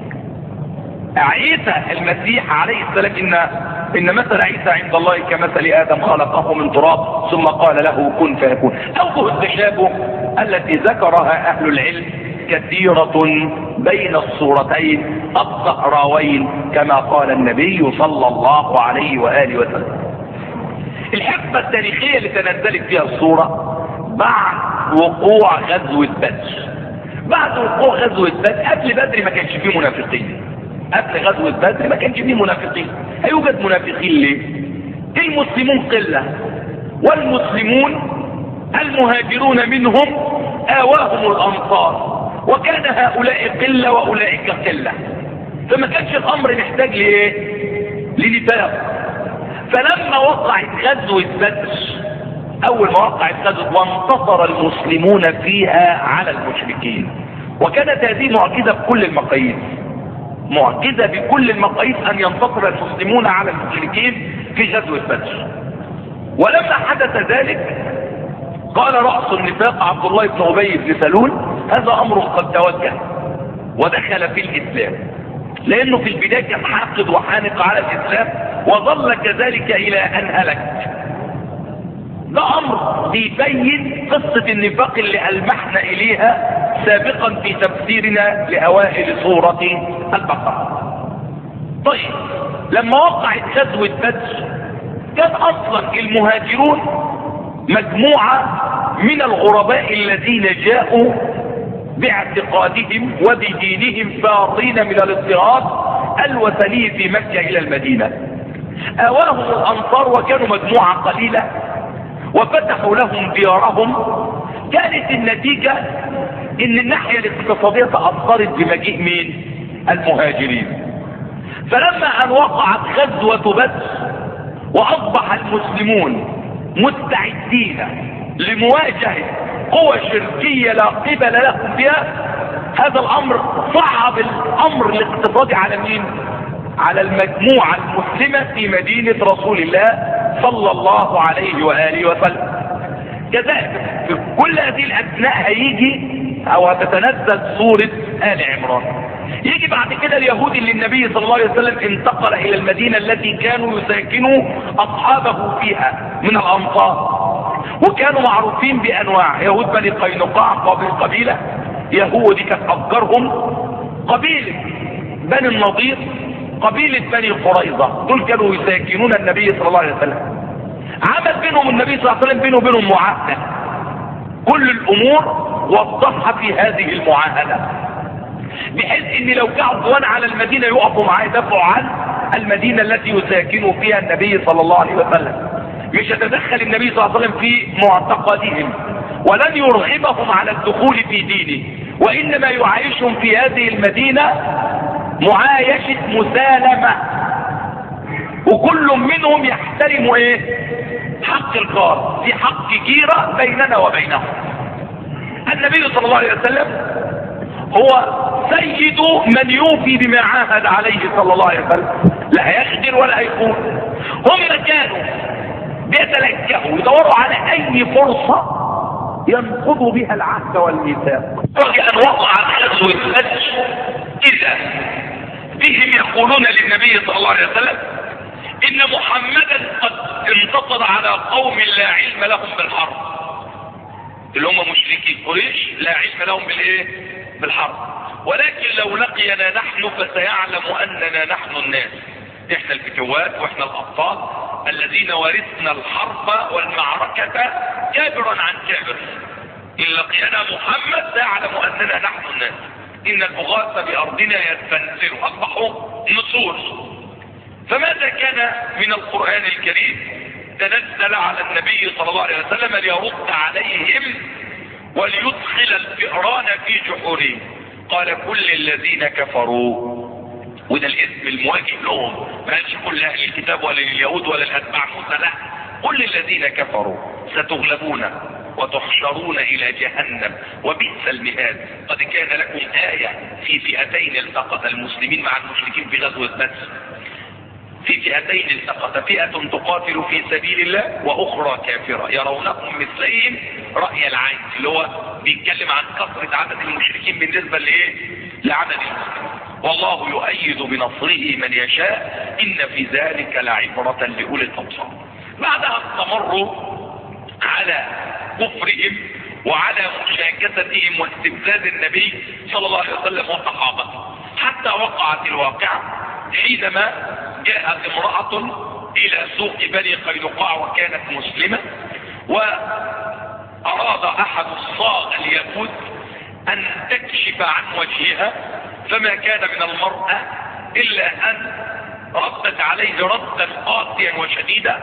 عيسى المسيح عليه السلام. إن مثل عيسى عند الله كمثل آدم خلقه من تراب ثم قال له كن فيكون. أوجه التشابه التي ذكرها أهل العلم كثيرة بين الصورتين الزهراوين كما قال النبي صلى الله عليه وآله وسلم. الحقبة التاريخية اللي تنزلت فيها الصورة بعد وقوع غزوة بدر. بعد وقوع غزوة بدر، قبل بدر ما كانش فيه منافقين. قبل غزوة بدر ما كانش فيه منافقين. هيوجد منافقين ليه؟ المسلمون قلة، والمسلمون المهاجرون منهم آواهم الأنصار، وكان هؤلاء قلة وأولئك قلة، فما كانش الأمر محتاج لإيه؟ لنفاق. فلما وقعت غزوة بدر، أول ما وقعت غزوة وانتصر المسلمون فيها على المشركين، وكانت هذه معجزة بكل المقاييس، معجزة بكل المقاييس أن ينتصر المسلمون على المشركين في غزوة بدر. ولما حدث ذلك قال رأس النفاق عبد الله بن أبي بن سلول هذا أمر قد توجه ودخل في الإسلام، لأنه في البداية كان حاقد وحانق على الإسلام وظل كذلك إلى أن هلك. ده أمر بيبين قصة النفاق اللي ألمحنا إليها سابقا في تفسيرنا لأوائل سورة البقرة. طيب لما وقعت غزوة بدر كان أصلا المهاجرون مجموعة من الغرباء الذين جاءوا باعتقادهم وبدينهم فارين من الاضطهاد الوثني في مكة إلى المدينة. آواهم الأنصار وكانوا مجموعة قليلة وفتحوا لهم ديارهم. كانت النتيجة ان الناحية الاقتصادية تأثرت بمجيء مين؟ المهاجرين. فلما ان وقعت غزوة بدر واصبح المسلمون مستعدين لمواجهة قوى شركية لا قبل لهم بها، هذا الامر صعب الامر الاقتصادي على مين؟ على المجموعة المسلمة في مدينة رسول الله صلى الله عليه وآله وسلم. كذلك في كل هذه الأثناء هيجي أو هتتنزل سورة آل عمران. يجي بعد كده اليهود اللي النبي صلى الله عليه وسلم انتقل إلى المدينة التي كانوا يساكنوا أصحابه فيها من الأنصار، وكانوا معروفين بأنواع. يهود بني قينقاع قبيلة يهود كانت أفكارهم، قبيلة بني النضير، قبيلة بني قريظة، دول كانوا يساكنون النبي صلى الله عليه وسلم. عمل بينهم النبي صلى الله عليه وسلم بينه وبينهم معاهدة، كل الأمور وضحها في هذه المعاهدة، بحيث ان لو جاءوا عدوان على المدينة يقفوا معاه يدافعوا عن المدينة التي يساكنوا فيها النبي صلى الله عليه وسلم. مش يتدخل النبي صلى الله عليه وسلم في معتقدهم ولن يرغبهم على الدخول في دينه، وإنما يعيشهم في هذه المدينة معايشة مسالمة، وكل منهم يحترم ايه؟ حق الجار، في حق جيرة بيننا وبينهم. النبي صلى الله عليه وسلم هو سيد من يوفي بما عاهد عليه صلى الله عليه وسلم، لا هيخدر ولا هيخون. هم كانوا بيتلجأوا يدوروا على اي فرصة ينقضوا بها العهد والميثاق. وأن وقع غزوة بدر إذا بهم يقولون للنبي صلى الله عليه وسلم إن محمدا قد انتصر على قوم لا علم لهم بالحرب، اللي هم مشركي قريش لا علم لهم بالايه؟ بالحرب، ولكن لو لقينا نحن فسيعلم أننا نحن الناس، احنا الفتوات واحنا الأبطال الذين ورثنا الحرب والمعركة كابرا عن كابر. إن لقينا محمد سيعلم أننا نحن الناس، إن البغاث بأرضنا يستنزلوا، أصبحوا نصوص. فماذا كان من القرآن الكريم تنزل على النبي صلى الله عليه وسلم ليرد عليهم وليدخل الفئران في جحورهم؟ قال كل الذين كفروا، وده الاسم المواجه لهم، ما قالش كل اهل الكتاب ولا اليهود ولا الاتباع موسى، لا، كل الذين كفروا ستغلبون وتحشرون الى جهنم وبئس المهاد. قد كان لكم آية في فئتين التقت المسلمين مع المشركين في غزوة بدر. في فئتين التقت، فئة تقاتل في سبيل الله واخرى كافرة يرونهم مثلهم رأي العين، اللي هو بيتكلم عن كثرة عدد المشركين بالنسبة لعدد المسلمين. والله يؤيد بنصره من يشاء إن في ذلك لعبرة لأولي الأبصار. بعدها استمروا على كفرهم وعلى مشاكستهم واستفزاز النبي صلى الله عليه وسلم وصحابته، حتى وقعت الواقعة حينما جاءت امرأة الى سوق بني قينقاع وكانت مسلمة، واراد احد الصاغ اليهود ان تكشف عن وجهها، فما كان من المرأة الا ان ردت عليه ردا قاسيا وشديدا.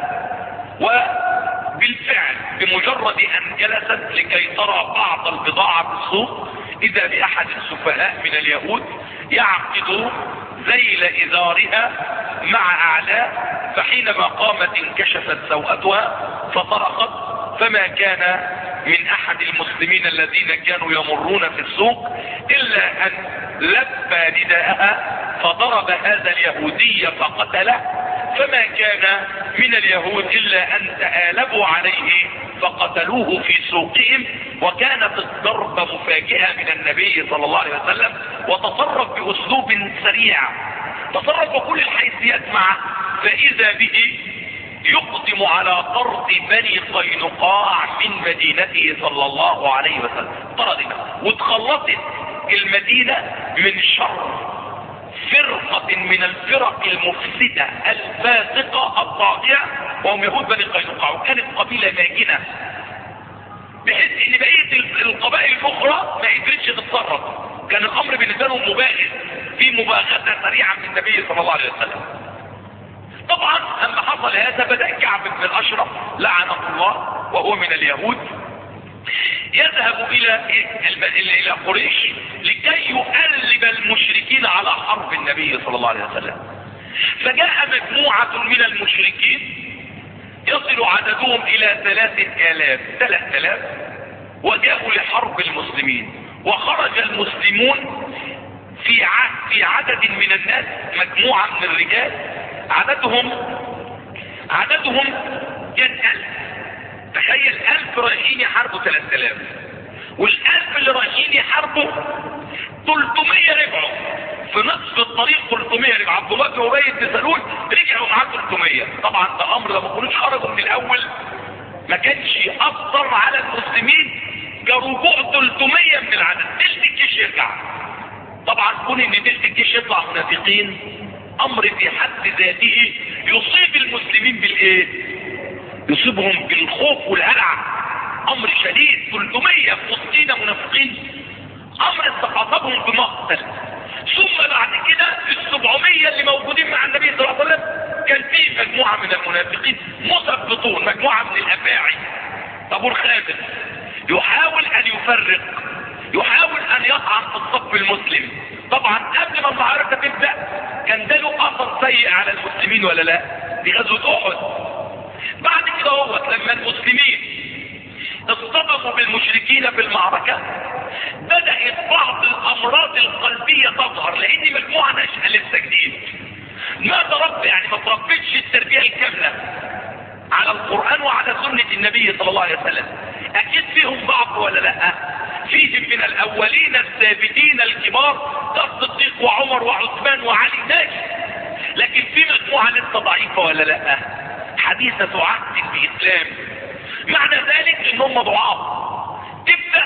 وبالفعل بمجرد ان جلست لكي ترى بعض البضاعة في السوق، اذا باحد السفهاء من اليهود يعقد ذيل ازارها مع اعلاه، فحينما قامت انكشفت سوءتها فطرقت، فما كان من احد المسلمين الذين كانوا يمرون في السوق الا ان لبى نداءها فضرب هذا اليهودي فقتله، فما كان من اليهود الا ان تآلبوا عليه فقتلوه في سوقهم. وكانت الضربة مفاجئة من النبي صلى الله عليه وسلم، وتصرف باسلوب سريع، تصرف بكل الحيثيات معه، فاذا به يقدم على طرد بني قينقاع من مدينته صلى الله عليه وسلم. طردنا وتخلصت المدينة من شر فرقة من الفرق المفسدة الفاسقة الطاغية، وهم يهود بني قينقاع، وكانت قبيلة ماجنة بحيث ان بقية القبائل الاخرى ما قدرتش تتصرف. كان الامر بالنسبة لهم مباغت في مباغتة سريعة من النبي صلى الله عليه وسلم. طبعا اما حصل هذا بدأ كعب بن الاشرف لعنه الله وهو من اليهود يذهب الى قريش لكي يؤلب المشركين على حرب النبي صلى الله عليه وسلم. فجاء مجموعة من المشركين يصل عددهم الى 3000 وجاءوا لحرب المسلمين، وخرج المسلمون في عدد من الناس، مجموعة من الرجال عددهم كان 1000. تخيل 1000 رايحين يحاربوا 3000، وال1000 اللي رايحين يحاربوا 300 رجعوا في نصف الطريق. 300 رجعوا، عبد الله بن ابي بن سلول رجعوا معاه 300. طبعا ده امر لما كانوش خرجوا من الاول ما كانش اثر على المسلمين كرجوع 300 من العدد، تلت الجيش يرجع. طبعا كون ان تلت الجيش يطلع منافقين امر في حد ذاته يصيب المسلمين بالايه؟ يصيبهم بالخوف والهلع، امر شديد. 300 في وسطينا منافقين، امر استقاطبهم بمقتل. ثم بعد كده 700 اللي موجودين مع النبي صلى الله عليه وسلم كان في مجموعة من المنافقين مثبطون، مجموعة من الافاعي، طابور خامس، يحاول ان يفرق، يحاول ان يطعن في الصف المسلم. طبعا قبل ما المعركة تبدأ كان ده له اثر سيء على المسلمين ولا لا؟ دي غزوة احد. بعد كده هو لما المسلمين اصطدموا بالمشركين في المعركة بدأت بعض الامراض القلبية تظهر، لان مجموعة نشأة لسه جديد، ما تربى يعني ما تربتش التربية الكاملة على القرآن وعلى سنة النبي صلى الله عليه وسلم. اكيد فيهم ضعف ولا لا؟ فيهم من الاولين الثابتين الكبار كالصديق وعمر وعثمان وعلي، ماشي، لكن في مجموعة لسه ضعيفة ولا لا؟ حديثة عهد بإسلام، معنى ذلك انهم ضعاف. تبدأ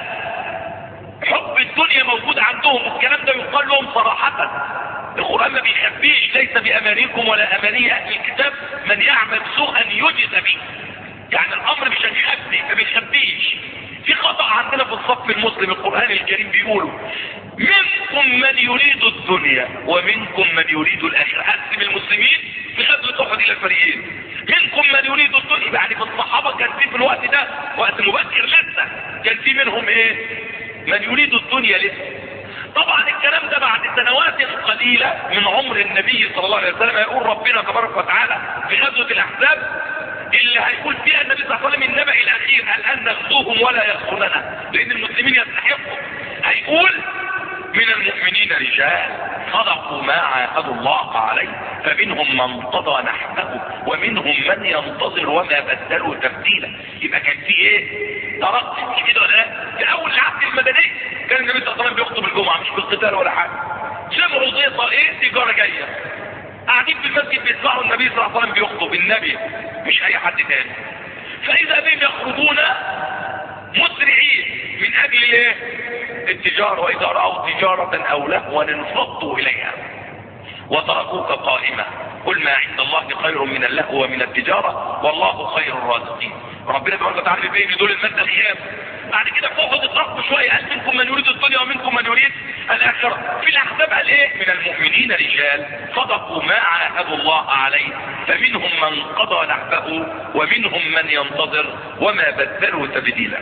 حب الدنيا موجود عندهم، والكلام ده يقال لهم صراحة، القرآن ما بيخبيش، ليس بأمانيكم ولا أماني أهل الكتاب من يعمل سوءا يجز به. يعني الأمر مش هنخبي، ما بيخبيش. في خطأ عندنا في الصف المسلم، القرآن الكريم بيقولوا منكم من يريد الدنيا ومنكم من يريد الآخرة. قسم المسلمين في غزوة احد الى الفريقين. منكم من يريد الدنيا، يعني في الصحابة كان في الوقت ده وقت مبكر لسه كان في منهم ايه؟ من يريد الدنيا لسه. طبعا الكلام ده بعد سنوات قليلة من عمر النبي صلى الله عليه وسلم يقول ربنا تبارك وتعالى في غزوة الاحزاب اللي هيقول فيها النبي صلى الله عليه وسلم النبأ الاخير الان نغزوهم ولا يغزوننا لان المسلمين يستحقوا. هيقول من المؤمنين رجال صدقوا ما عاهدوا الله عليه فمنهم من قضى نحبه ومنهم من ينتظر وما بدلوا تبديلا. يبقى كان في ايه؟ ترقي كده ولا لا؟ في اول العهد المدني كان النبي صلى الله عليه وسلم بيخطب الجمعه مش بالقتال ولا حاجه. سمعوا زيطه ايه؟ تجاره جايه. قاعدين في المسجد بيسمعوا النبي صلى الله عليه وسلم بيخطب، النبي مش اي حد تاني. فاذا بهم يخرجون مسرعين من اجل ايه؟ التجارة، واذا رأوا تجارة او لهوا انفضوا اليها وتركوك قائمة قل ما عند الله خير من اللهو ومن التجارة والله خير الرازقين. ربنا سبحانه وتعالى بيبين دول المادة الخيام. بعد كده فوقوا تتركوا شوية، قال منكم من يريد الدنيا ومنكم من يريد الاخرة. في الاحزاب قال ايه؟ من المؤمنين رجال صدقوا ما عاهدوا الله عليه فمنهم من قضى نحبه ومنهم من ينتظر وما بدلوا تبديلا.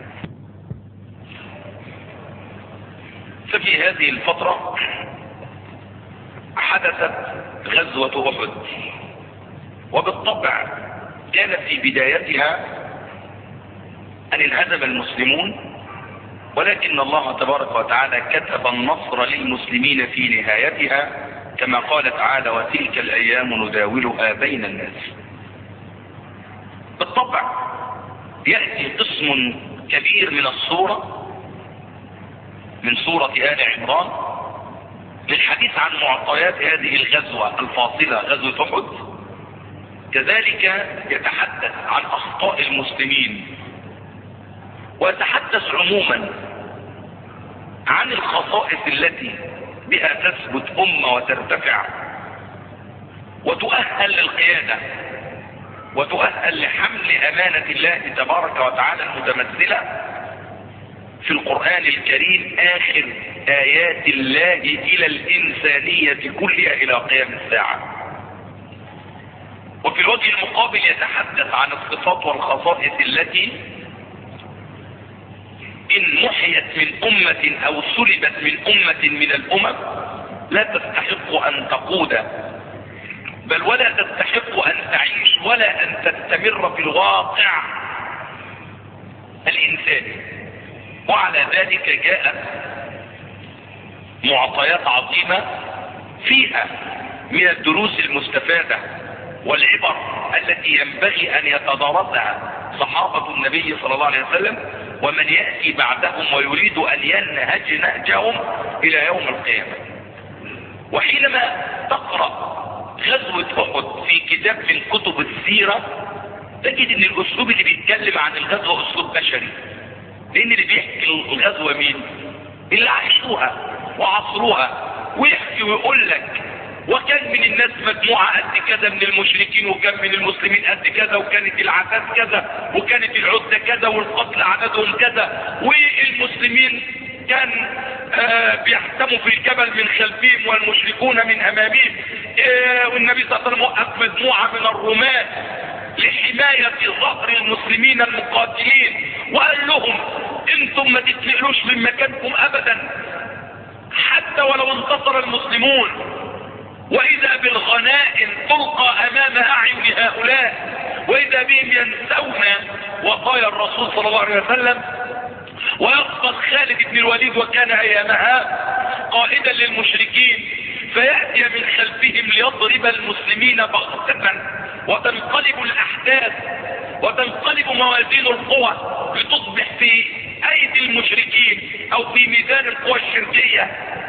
ففي هذه الفترة حدثت غزوة احد، وبالطبع كانت في بدايتها ان انهزم المسلمون، ولكن الله تبارك وتعالى كتب النصر للمسلمين في نهايتها كما قال تعالى وتلك الايام نداولها بين الناس. بالطبع يأتي قسم كبير من السورة من سورة آل عمران للحديث عن معطيات هذه الغزوة الفاصلة غزوة احد، كذلك يتحدث عن اخطاء المسلمين ويتحدث عموما عن الخصائص التي بها تثبت امة وترتفع وتؤهل للقيادة وتؤهل لحمل امانة الله تبارك وتعالى المتمثلة في القرآن الكريم اخر ايات الله الى الانسانية كلها الى قيام الساعة. وفي الوجه المقابل يتحدث عن الصفات والخصائص التي ان محيت من امة او سلبت من امة من الامم لا تستحق ان تقود بل ولا تستحق ان تعيش ولا ان تستمر في الواقع الانساني. وعلى ذلك جاءت معطيات عظيمة فيها من الدروس المستفادة والعبر التي ينبغي ان يتدارسها صحابة النبي صلى الله عليه وسلم ومن يأتي بعدهم ويريد ان ينهج نهجهم الى يوم القيامة. وحينما تقرأ غزوة احد في كتاب من كتب السيرة تجد ان الاسلوب اللي بيتكلم عن الغزوة اسلوب بشري، لان اللي بيحكي الغزوة مين؟ اللي عاشوها وعصروها، ويحكي ويقول لك وكان من الناس مجموعة قد كذا من المشركين وكان من المسلمين قد كذا وكانت العدد كذا وكانت العدة كذا والقتل عددهم كذا والمسلمين كان بيحتموا في الجبل من خلفهم والمشركون من امامهم. والنبي صلى الله عليه وسلم وقف مجموعة من الرماة لحماية ظهر المسلمين المقاتلين وقال لهم انتم ما تتنقلوش من مكانكم ابدا حتى ولو انتصر المسلمون، واذا بالغنائم تلقى امام اعين هؤلاء واذا بهم ينسون وصايا الرسول صلى الله عليه وسلم. ويقبض خالد بن الوليد وكان ايامها قائدا للمشركين فيأتي من خلفهم ليضرب المسلمين بغتة وتنقلب الاحداث وتنقلب موازين القوى لتصبح في ايدي المشركين او في ميزان القوى الشركية،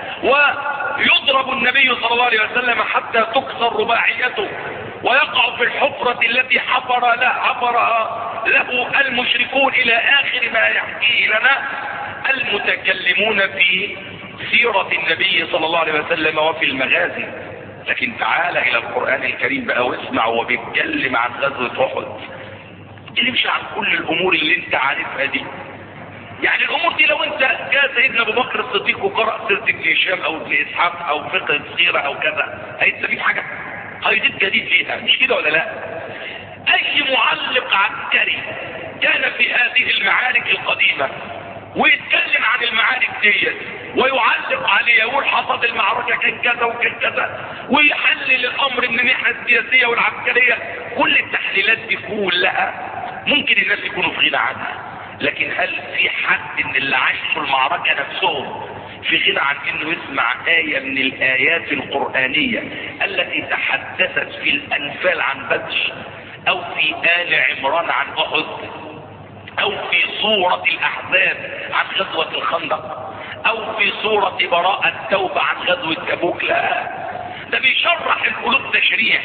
ويضرب النبي صلى الله عليه وسلم حتى تكسر رباعيته ويقع في الحفرة التي حفرها له المشركون الى اخر ما يحكيه لنا المتكلمون في سيرة النبي صلى الله عليه وسلم وفي المغازي. لكن تعال الى القرآن الكريم بقى واسمع وبيتكلم عن غزوة احد، تكلمش عن كل الامور اللي انت عارفها دي. يعني الامور دي لو انت جاء سيدنا ابو بكر الصديق وقرأ سيرة ابن هشام او ابن اسحاق او فقه السيرة او كذا هيستفيد حاجة؟ هيضيف جديد فيها، مش كده ولا لا؟ اي معلق عسكري كان في هذه المعارك القديمة ويتكلم عن المعارك ديت ويعلق عليها ويقول حصد المعركة كان كذا وكان كذا ويحلل الامر من الناحية السياسية والعسكرية، كل التحليلات دي كلها ممكن الناس يكونوا في غنى عنها، لكن هل في حد من اللي عاشوا المعركة نفسهم في غنى عن انه يسمع آية من الآيات القرآنية التي تحدثت في الأنفال عن بدر، او في آل عمران عن أحد، او في سورة الأحزاب عن غزوة الخندق، او في سورة براءة التوبة عن غزوة تبوك؟ لا، ده بيشرح القلوب تشريح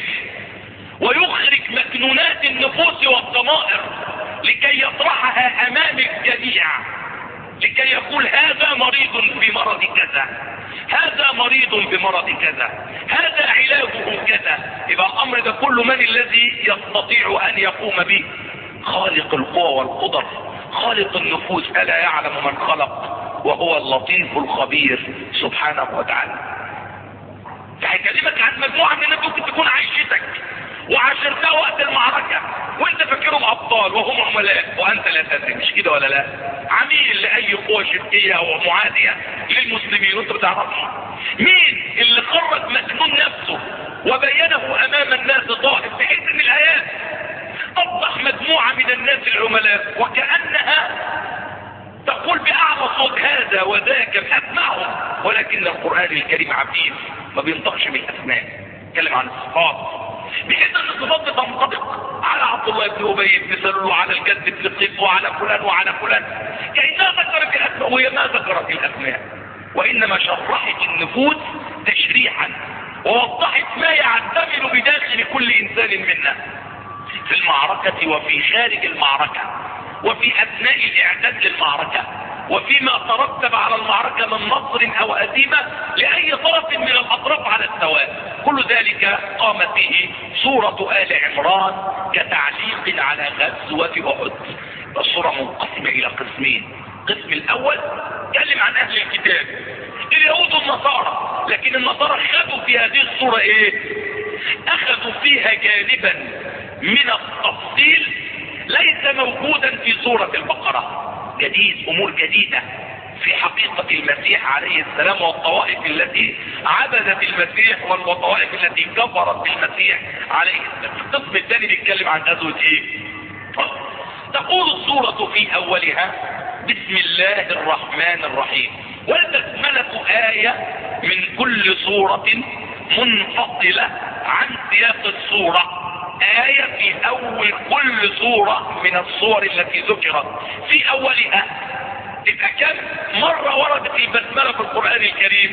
ويخرج مكنونات النفوس والضمائر لكي يطرحها امام الجميع، لكي يقول هذا مريض بمرض كذا، هذا مريض بمرض كذا، هذا علاجه كذا. يبقى الامر ده كله من الذي يستطيع ان يقوم به؟ خالق القوى والقدر، خالق النفوس. الا يعلم من خلق وهو اللطيف الخبير سبحانه وتعالى. فهيكلمك عن مجموعة من الناس ممكن تكون عايشتك وعاشرتها وقت المعركة وانت فاكرهم ابطال وهم عملاء وانت لا تدري، مش كده ولا لا؟ عميل لاي قوة شركية او معادية للمسلمين وانت بتعرفش. مين اللي خرج مجنون نفسه وبينه امام الناس ظاهر، بحيث ان الايات توضح مجموعة من الناس العملاء وكأنها تقول باعلى صوت هذا وذاك باسمائهم، ولكن القرآن الكريم عفيف ما بينطقش بالاسماء، يتكلم عن الصفات، بحيث ان الصفات تنطبق على عبد الله بن ابي بن سلول وعلى الجد بن قيس وعلى فلان وعلى فلان، كأنها ذكرت الاسماء وهي ما ذكرت الاسماء، وانما شرحت النفوس تشريحا ووضحت ما يعتمل بداخل كل انسان منا في المعركة وفي خارج المعركة وفي اثناء الاعداد للمعركة وفيما ترتب على المعركة من نصر او هزيمة لاي طرف من الاطراف على السواء. كل ذلك قامت به سورة آل عمران كتعليق على غزوة احد. السورة منقسمة الى قسمين. القسم الاول يتكلم عن اهل الكتاب اليهود والنصارى، لكن النصارى خدوا في هذه السورة ايه؟ اخذوا فيها جانبا من التفصيل ليس موجودا في سورة البقرة، جديد، امور جديدة في حقيقة المسيح عليه السلام والطوائف التي عبدت المسيح والطوائف التي كفرت بالمسيح عليه السلام. القسم الثاني بيتكلم عن غزوة ايه؟ تقول السورة في اولها بسم الله الرحمن الرحيم، والبسملة آية من كل سورة منفصلة عن سياق السورة، آية في أول كل سورة من الصور التي ذكرت في أولها. تبقى كم مرة وردت البسملة في القرآن الكريم؟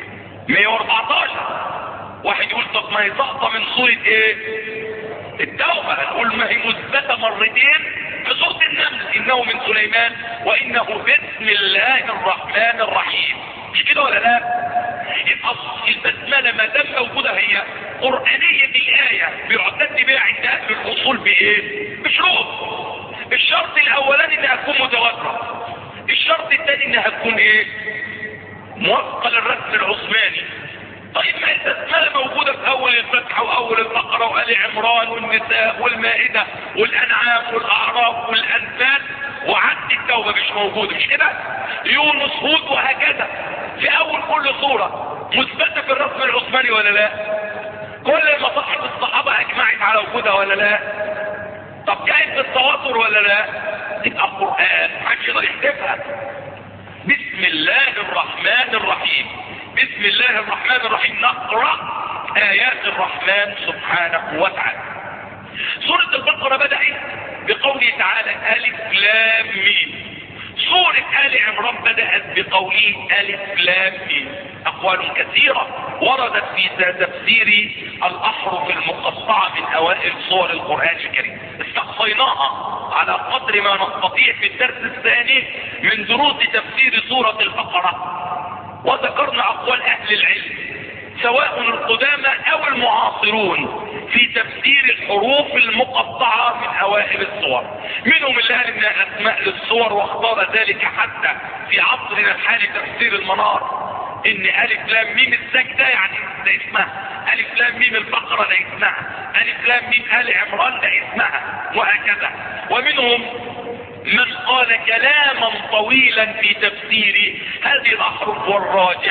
114. واحد يقول طب ما هي سقطة من سورة ايه؟ التوبة. نقول ما هي مثبتة مرتين في سورة النمل، إنه من سليمان وإنه بسم الله الرحمن الرحيم، مش كده ولا لا؟ يبقى البسملة ما دام موجودة هي قرآنية الآية بيعتد بها عند أهل الأصول بإيه؟ بشروط. الشرط الأولاني إنها تكون متواترة، الشرط الثاني إنها تكون إيه؟ موافقة للرسم العثماني. طيب ما البسملة موجودة في أول الفتح وأول البقرة وآل عمران والنساء والمائدة والأنعام والأعراف والأنفال وعد التوبة مش موجودة، مش كده؟ يونس هود وهكذا في أول كل صورة مثبتة في الرسم العثماني ولا لا؟ كل المصاحف الصحابة أجمعت على وجودها ولا لا؟ طب جاءت بالتواتر ولا لا؟ تبقى القرآن محدش يقدر يحتفها. بسم الله الرحمن الرحيم، بسم الله الرحمن الرحيم نقرأ آيات الرحمن سبحانه وتعالى. سورة البقرة بدأت بقوله تعالى ألف لام ميم. سورة آل عمران بدأت بقوله ألف لام ميم. أقوال كثيرة وردت في تفسير الأحرف المقطعة من أوائل سور القرآن الكريم، استقصيناها على قدر ما نستطيع في الدرس الثاني من دروس تفسير سورة البقرة، وذكرنا أقوال أهل العلم سواء القدامى أو المعاصرون في تفسير الحروف المقطعة من أوائل السور. منهم اللي قال إنها أسماء للسور واختار ذلك حتى في عصرنا الحالي تفسير المنار إن ألف لام ميم السجدة يعني ده اسمها، الف لام ميم البقرة ده اسمها، الف لام ميم آل عمران ده اسمها، وهكذا. ومنهم من قال كلاما طويلا في تفسير هذه الاحرف، والراجح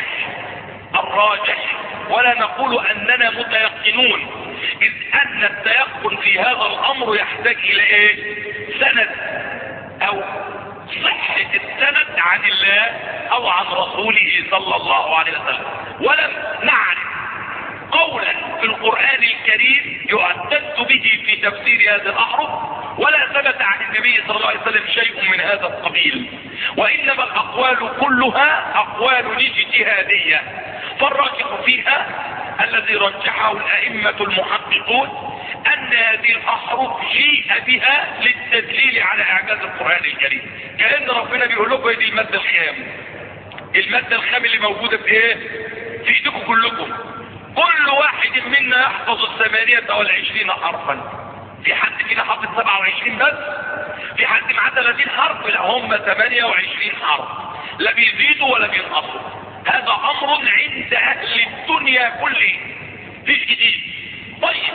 ولا نقول اننا متيقنون، اذ ان التيقن في هذا الامر يحتاج الى ايه؟ سند او صحة السند عن الله او عن رسوله صلى الله عليه وسلم. ولم نعرف قولا في القرآن الكريم يعتد به في تفسير هذه الاحرف، ولا ثبت عن النبي صلى الله عليه وسلم شيء من هذا القبيل، وانما الاقوال كلها اقوال اجتهادية. فالراجح فيها الذي رجحه الائمة المحققون ان هذه الاحرف جيء بها للتدليل على اعجاز القرآن الكريم، كأن ربنا بيقول لكم دي المادة الخام، المادة الخام اللي موجودة في ايه؟ في ايديكم كلكم. كل واحد منا يحفظ 28 حرفا. في حد فينا حافظ 27 بس؟ في حد معاه 30 حرف؟ لا، هم 28 حرف، لا بيزيدوا ولا بينقصوا. هذا امر عند اهل الدنيا كله، مفيش جديد. طيب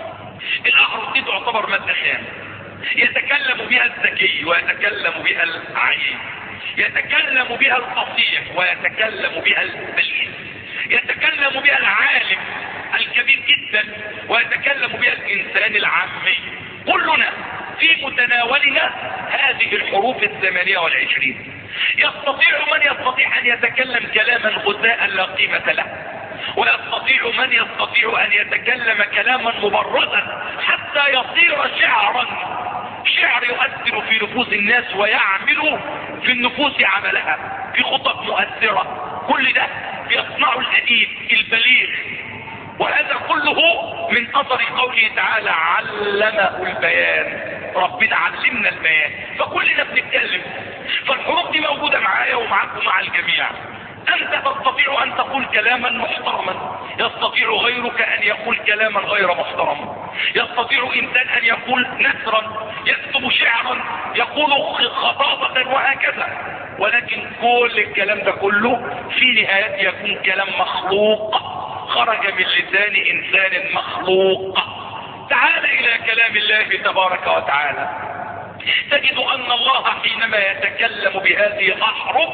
الاحرف دي تعتبر مادة خام، يتكلم بها الذكي ويتكلم بها العليم، يتكلم بها الفصيح ويتكلم بها البليغ، يتكلم بها العالم الكبير جدا ويتكلم بها الانسان العامي. كلنا في متناولنا هذه الحروف 28. يستطيع من يستطيع ان يتكلم كلاما غثاء لا قيمة له، ويستطيع من يستطيع ان يتكلم كلاما مبرزا حتى يصير شعرا، شعر يؤثر في نفوس الناس ويعمل في النفوس عملها في خطب مؤثرة. كل ده بيصنع الأديب البليغ، وهذا كله من اثر قوله تعالى علمه البيان. ربنا علمنا البيان، فكلنا بنتكلم، فالحروف دي موجودة معايا ومعاكم مع الجميع. انت تستطيع ان تقول كلاما محترما، يستطيع غيرك ان يقول كلاما غير محترم، يستطيع انسان ان يقول نثرا، يكتب شعرا، يقول خطابة، وهكذا. ولكن كل الكلام ده كله في نهايته يكون كلام مخلوق خرج من لسان انسان مخلوق. تعال الى كلام الله تبارك وتعالى، تجد ان الله حينما يتكلم بهذه الاحرف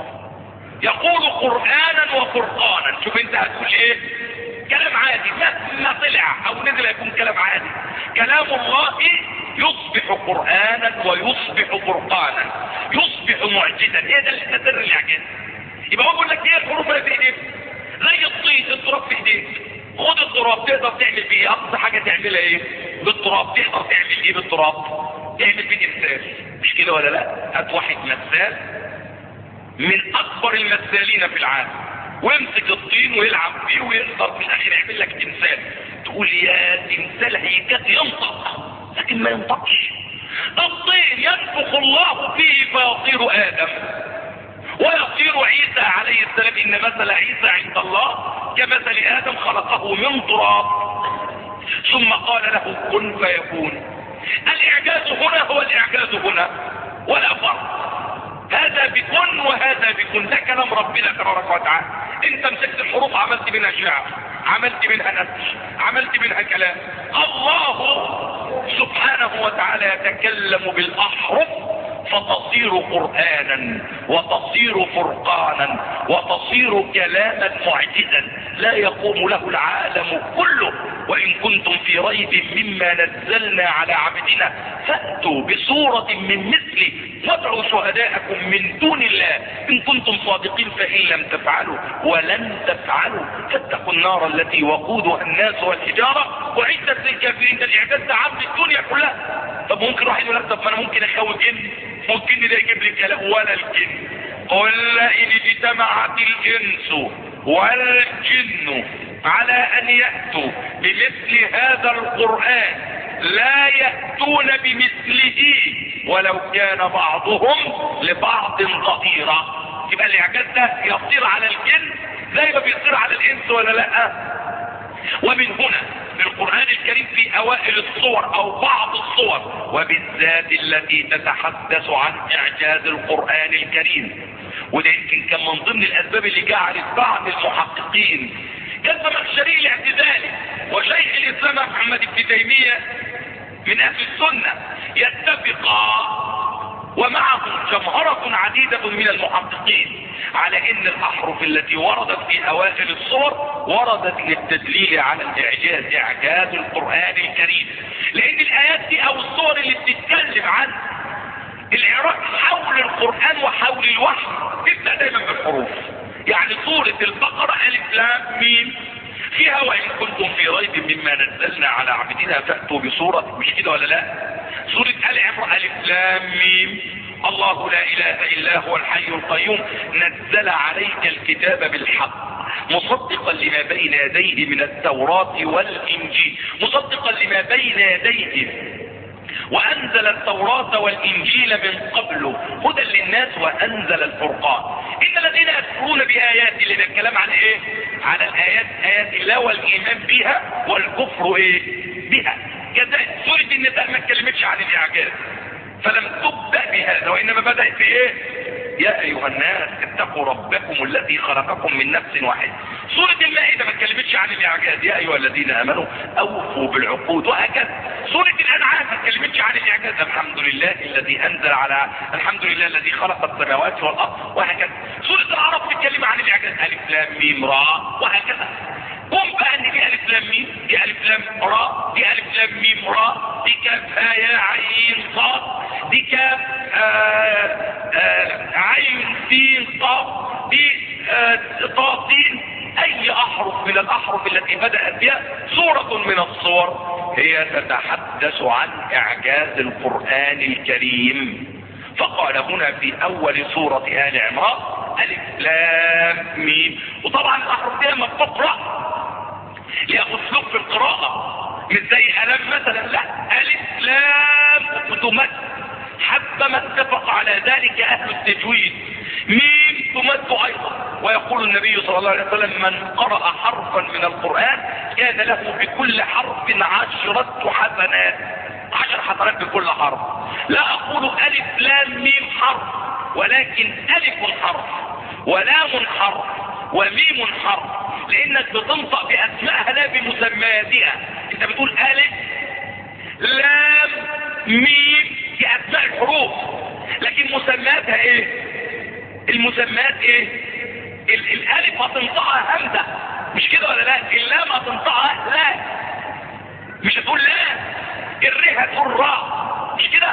يقول قرآنا وفرقانا. شوف انت هتقول ايه؟ كلام عادي، ما طلع او نزل يكون كلام عادي. كلام الله يصبح قرآنا ويصبح فرقانا، يصبح معجزا. ايه ده اللي سر الاعجاز؟ يبقى هو بيقول لك ايه الحروف اللي في ايديك؟ زي الطين، التراب في ايديك، خد التراب. تقدر تعمل بيه اقصى حاجه تعملها ايه؟ بالتراب. تقدر تعمل ايه بالتراب؟ تعمل بيه تمثال، مش كده ولا لا؟ هات واحد مثال من اكبر المثالين في العالم ويمسك الطين ويلعب فيه ويقدر في الاخر يعمل لك تمثال. تقول يا تمثال هيكات ينطق، لكن ما ينطقش. الطين ينفخ الله فيه فيصير ادم ويصير عيسى عليه السلام. ان مثل عيسى عند الله كمثل ادم خلقه من تراب ثم قال له كن فيكون. الاعجاز هنا هو الاعجاز هنا ولا فرق. هذا بكن وهذا بكن، ده كلام ربنا تبارك وتعالى. انت مسكت الحروف عملت منها شعر، عملت منها نسج، عملت منها كلام. الله سبحانه وتعالى يتكلم بالاحرف فتصير قرآنا وتصير فرقانا وتصير كلاما معجزا لا يقوم له العالم كله. وإن كنتم في ريب مما نزلنا على عبدنا فأتوا بسورة من مثله وادعوا شهداءكم من دون الله إن كنتم صادقين فإن لم تفعلوا ولن تفعلوا فاتقوا النار التي وقودها الناس والحجارة وعدت للكافرين. ده الإعداد ده عام الدنيا كلها. طب ممكن واحد يقول لك طب ما أنا ممكن أخوي جن، ممكن ده يجيب لي كلام ولا الجن. قل إن اجتمعت الإنس والجن على أن يأتوا بمثل هذا القرآن لا يأتون بمثله ولو كان بعضهم لبعض ظهيرا. يبقى الإعجاز ده يصير على الجن زي ما بيصير على الإنس ولا لا؟ ومن هنا القرآن الكريم في أوائل الصور أو بعض الصور وبالذات التي تتحدث عن إعجاز القرآن الكريم، وده يمكن كان من ضمن الأسباب اللي جعلت بعض المحققين كالزمخشري الاعتزالي وشيخ الاسلام محمد بن تيمية من اهل السنة يتفقا ومعهم جمهرة عديدة من المحققين على ان الاحرف التي وردت في اوائل الصور وردت للتدليل على الاعجاز، اعجاز القرآن الكريم، لان الايات دي او الصور اللي بتتكلم عن العراق حول القرآن وحول الوحي تبدأ دايما بالحروف. يعني سورة البقرة الف لام ميم فيها وإن كنتم في ريب مما نزلنا على عبدنا فأتوا بسورة، مش كده ولا لا؟ سورة آل عمران ألف لام ميم الله لا إله إلا هو الحي القيوم نزل عليك الكتاب بالحق مصدقا لما بين يديه من التوراة والإنجيل، مصدقا لما بين يديه وأنزل التوراة والإنجيل من قبل هدى للناس وأنزل الفرقان. إن الذين يكفرون بآيات اللي الكلام عن إيه؟ على الآيات، آيات الله والإيمان بها والكفر إيه؟ بها. كذلك سورة النساء ما اتكلمتش عن الإعجاز فلم تبدأ بهذا وإنما بدأت في إيه؟ يا أيها الناس اتقوا ربكم الذي خلقكم من نفس واحدة. سورة المائدة ما اتكلمتش عن الإعجاز يا أيها الذين آمنوا أوفوا بالعقود وهكذا. سورة الأنعام ما اتكلمتش عن الإعجاز الحمد لله الذي أنزل على الحمد لله الذي خلق السماوات والأرض وهكذا. سورة الأعراف بتتكلم عن الإعجاز ألف لام ميم را وهكذا. قم بقى ان دي الف لام ميم، دي الف لام را، دي الف لام ميم را، دي كاف يا عين صاد، دي كاف عين سين صاد، دي طاسين. اي احرف من الاحرف التي بدأت بها سورة من الصور هي تتحدث عن اعجاز القرآن الكريم. فقال هنا في اول سورة آل عمران الف لام ميم. وطبعا الاحرف دي لما بتقرأ ليأخذ سلوك في القراءة مش زي ألم مثلا، لا ألف لام وتمد حتى ما اتفق على ذلك أهل التجويد. ميم تمد أيضا. ويقول النبي صلى الله عليه وسلم من قرأ حرفا من القرآن كان له بكل حرف 10 حسنات، 10 حسنات بكل حرف. لا أقول ألف لام ميم حرف ولكن ألف حرف ولام حرف وميم حرف، لانك بتنطق باسمائها لا بمسمياتها. انت بتقول الف لام ميم دي اسماء الحروف لكن مسمياتها ايه؟ المسميات ايه؟ الالف هتنطقها همزه مش كده ولا لا؟ اللام هتنطقها لا مش هتقول لا، الر هتقول راء مش كده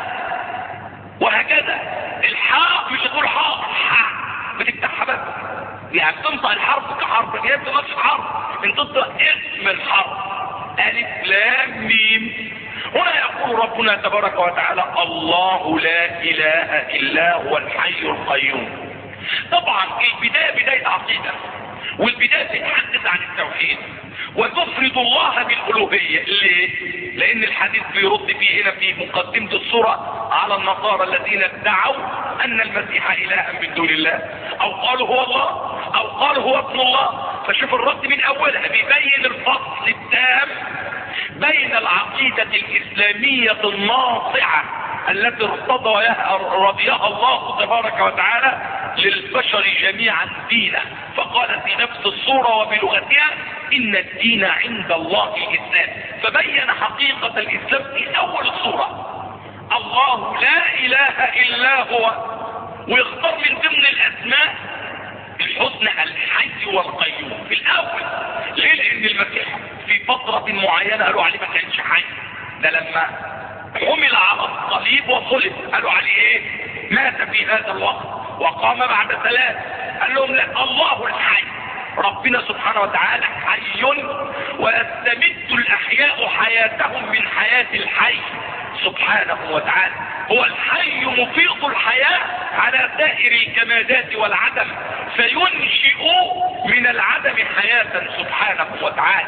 وهكذا. الحاء مش هتقول حاء بتفتحها بس، يعني تنطق الحرف كحرف هي بتنطقش حرف، انت تنطق اسم الحرف الف لام ميم. هنا يقول ربنا تبارك وتعالى الله لا اله الا هو الحي القيوم. طبعا البداية بداية عقيدة، والبداية تتحدث عن التوحيد وتفرد الله بالالوهية. ليه؟ لان الحديث بيرد فيه هنا في مقدمة السورة على النصارى الذين ادعوا ان المسيح الها من دون الله، او قالوا هو الله او قالوا هو ابن الله. فشوف الرد من اولها بيبين الفصل التام بين العقيدة الاسلامية الناصعة التي رضيها الله تبارك وتعالى للبشر جميعا دينا، فقال في نفس الصورة وبلغتها ان الدين عند الله الاسلام، فبين حقيقة الاسلام في اول الصورة. الله لا اله الا هو، ويختار من ضمن الاسماء الحسنى الحي والقيوم في الاول. ليه؟ لان المسيح في فترة معينة قالوا عليه ما كانش حي، ده لما حمل على الصليب وصلب قالوا عليه ايه؟ مات في هذا الوقت وقام بعد 3. قال لهم لا، الله الحي، ربنا سبحانه وتعالى حي ويستمد الاحياء حياتهم من حياة الحي سبحانه وتعالى. هو الحي مفيض الحياة على سائر الجمادات والعدم، فينشئ من العدم حياة سبحانه وتعالى.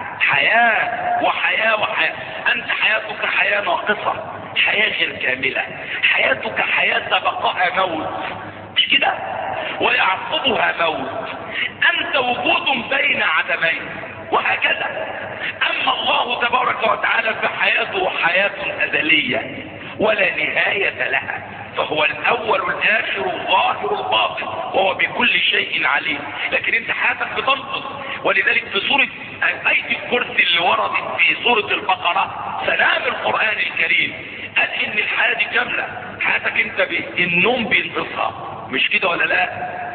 حياة وحياة وحياة. انت حياتك حياة ناقصة، حياة غير كاملة، حياتك حياة بقاء موت مش كده ويعقبها موت. انت وجود بين عدمين وهكذا. اما الله تبارك وتعالى فحياته حياة ازلية ولا نهاية لها، فهو الاول والاخر والظاهر والباطن وهو بكل شيء عليم. لكن انت حياتك بتنقص. ولذلك في سورة آية الكرسي اللي وردت في سورة البقرة سلام القرآن الكريم قال ان الحياة دي كاملة. حياتك انت النوم بينقصها، مش كده ولا لا؟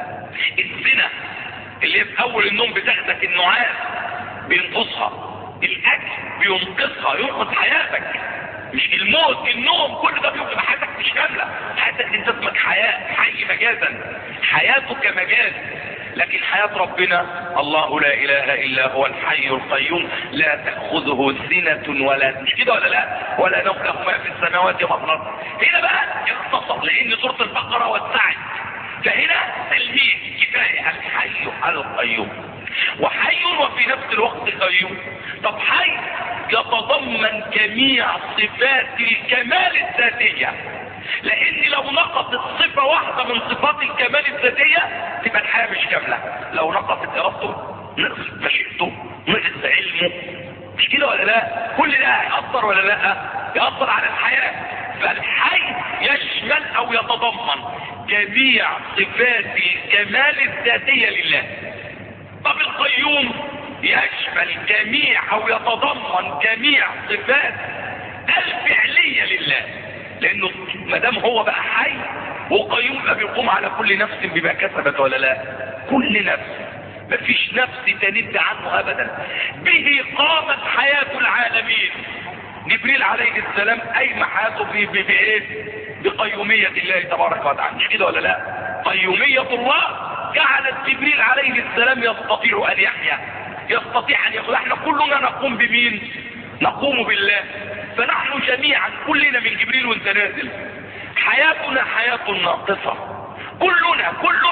الزنا اللي في اول النوم بتاخدك النعاس بينقصها، الاكل بينقصها، ينقص حياتك. مش الموت، النوم، كل ده بيبقى حياتك مش كاملة. حياتك انت اسمك حياة، حي مجازا، حياتك مجاز. لكن حياة ربنا الله لا اله الا هو الحي القيوم لا تأخذه سنة ولا، مش كده ولا لا؟ ولا نوم، له ما في السماوات وما في الارض. هنا بقى اختصر لان سورة البقرة وسعت، فهنا تلميذ كفاية الحي القيوم. وحي وفي نفس الوقت قيوم. طب حي يتضمن جميع صفات الكمال الذاتية، لان لو نقصت صفة واحدة من صفات الكمال الذاتية تبقى الحياة مش كاملة. لو نقصت ارادته، نقصت مشيئته، نقص علمه، مش كده ولا لا؟ كل ده هيأثر ولا لا؟ يأثر على الحياة. فالحي يشمل او يتضمن جميع صفات الكمال الذاتية لله. طب القيوم يشمل جميع او يتضمن جميع صفات الفعلية لله، لانه مادام هو بقى حي وقيوم بقى بيقوم على كل نفس بما كسبت ولا لا؟ كل نفس، مفيش نفس تند عنه ابدا. به قامت حياة العالمين. جبريل عليه السلام قايم حياته بايه؟ بقيومية الله تبارك وتعالى، مش كده ولا لا؟ قيومية الله جعلت جبريل عليه السلام يستطيع ان يحيا، يستطيع ان يقول. احنا كلنا نقوم بمين؟ نقوم بالله. فنحن جميعا كلنا من جبريل وانت نازل حياتنا حياة ناقصة. كلنا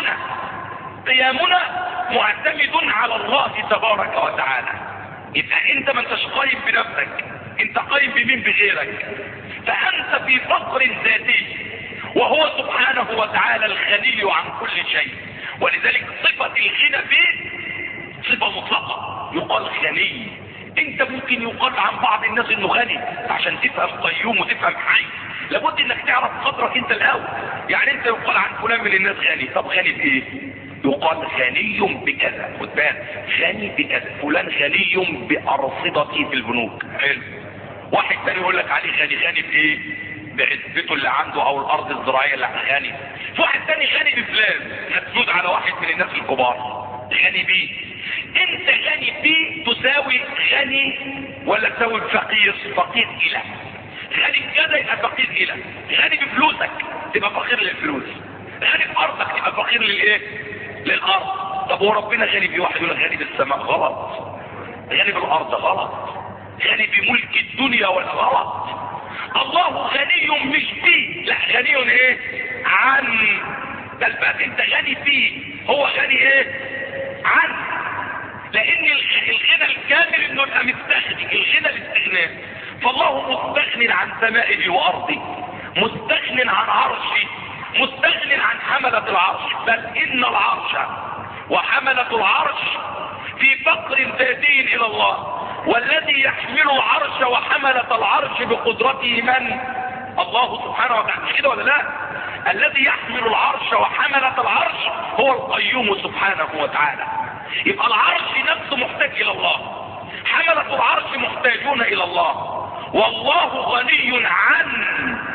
قيامنا معتمد على الله تبارك وتعالى. يبقى انت ما انتش قايم بنفسك، انت قايم بمين؟ بغيرك. فانت في فقر ذاتي، وهو سبحانه وتعالى الغني عن كل شيء. ولذلك صفة الغنى فيه صفة مطلقة، يقال غني. انت ممكن يقال عن بعض الناس انه غني، عشان تفهم قيوم وتفهم حي لابد انك تعرف قدرك انت الاول. يعني انت يقال عن فلان من الناس غني، طب غني بايه؟ يقال غني بكذا، خد بالك، غني بكذا. فلان غني بارصدته في البنوك، حلو. واحد تاني يقول لك عليه غني بايه؟ بعزبته اللي عنده او الارض الزراعيه اللي غني. في واحد تاني غني بفلان، هتزود على واحد من الناس الكبار غني بيه. انت غني بيه تساوي غني ولا تساوي فقير؟ فقير الى. غني بكذا يبقى فقير الى. غني بفلوسك تبقى فقير للفلوس، غني بارضك تبقى فقير للايه؟ للارض. طب هو ربنا غني بواحد يقول لك غني بالسماء؟ غلط. غني بالارض؟ غلط. غني بملك الدنيا ولا غلط. الله غني مش بيه، لا غني ايه؟ عن. بل بقى انت غني فيه، هو غني ايه؟ عن. لان الغنى الكامل انه يبقى مستغني، الغنى الاستغناء. فالله مستغن عن سمائه وارضه، مستغن عن عرشه، مستغن عن حملة العرش. بل ان العرش وحملة العرش في فقر ذاتي الى الله. والذي يحمل العرش وحملة العرش بقدرته من؟ الله سبحانه وتعالى، مش كده ولا لا؟ الذي يحمل العرش وحملة العرش هو القيوم سبحانه وتعالى. يبقى العرش نفسه محتاج الى الله، حملة العرش محتاجون الى الله، والله غني عن.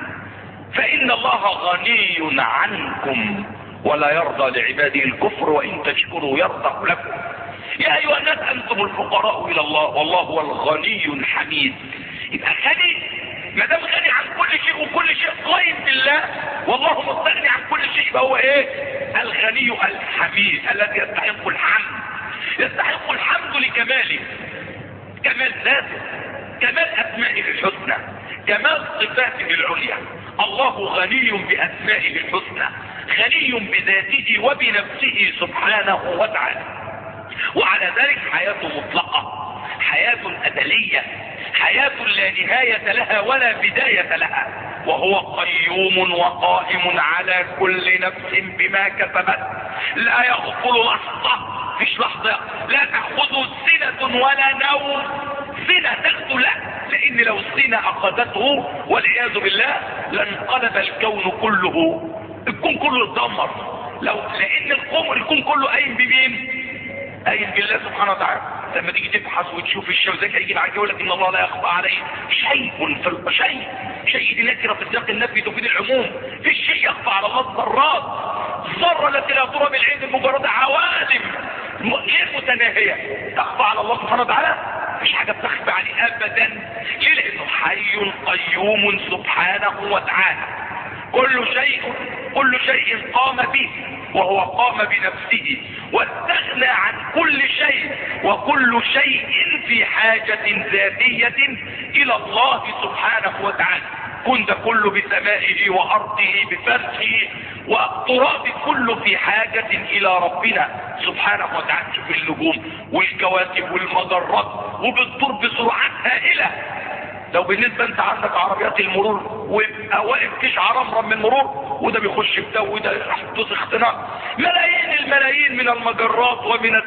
فإن الله غني عنكم ولا يرضى لعباده الكفر وإن تشكروا يرضى لكم. يا أيها الناس أنتم الفقراء إلى الله والله هو الغني الحميد. يبقى غني، ما دام غني عن كل شيء وكل شيء قائم بالله والله مستغني عن كل شيء، فهو ايه؟ الغني الحميد الذي يستحق الحمد. يستحق الحمد لكماله، كمال ذاته، كمال أسمائه الحسنى، كمال صفاته العليا. الله غني بأسمائه الحسنى، غني بذاته وبنفسه سبحانه وتعالى. وعلى ذلك حياته مطلقة، حياة أزلية، حياة لا نهاية لها ولا بداية لها. وهو قيوم وقائم على كل نفس بما كسبت، لا يغفل لحظة، فيش لحظة لا تأخذه سنة ولا نوم. سنة تاخده لا، لأن لان لو السنة اخذته والعياذ بالله لانقلب الكون كله، الكون كله اتدمر. لان الكون كله قايم بمين؟ قايم بالله سبحانه وتعالى. لما تيجي تبحث وتشوف الشوزاك هيجي معاك يقول لك ان الله لا يخفى عليه شيء دي نكره في سياق النفي تفيد العموم. في شيء يخفى على الله؟ الذرات، الذره التي لا ترى بالعين المجرده، عوالم غير متناهيه تخفى على الله سبحانه وتعالى؟ مش حاجه بتخفى عليه ابدا. ليه؟ لانه حي قيوم سبحانه وتعالى. كل شيء قام به، وهو قام بنفسه واستغنى عن كل شيء، وكل شيء في حاجة ذاتية الى الله سبحانه وتعالى. كن ده كله بسمائه وارضه بفتحه والتراب كله في حاجة الى ربنا سبحانه وتعالى. شوف النجوم والكواكب والمجرات وبتدور بسرعات هائلة. لو بالنسبة انت عندك عربيات المرور ويبقى واقف تشعر رمرم من المرور، وده بيخش في ده وده يحدث اختناق. الملايين من المجرات ومن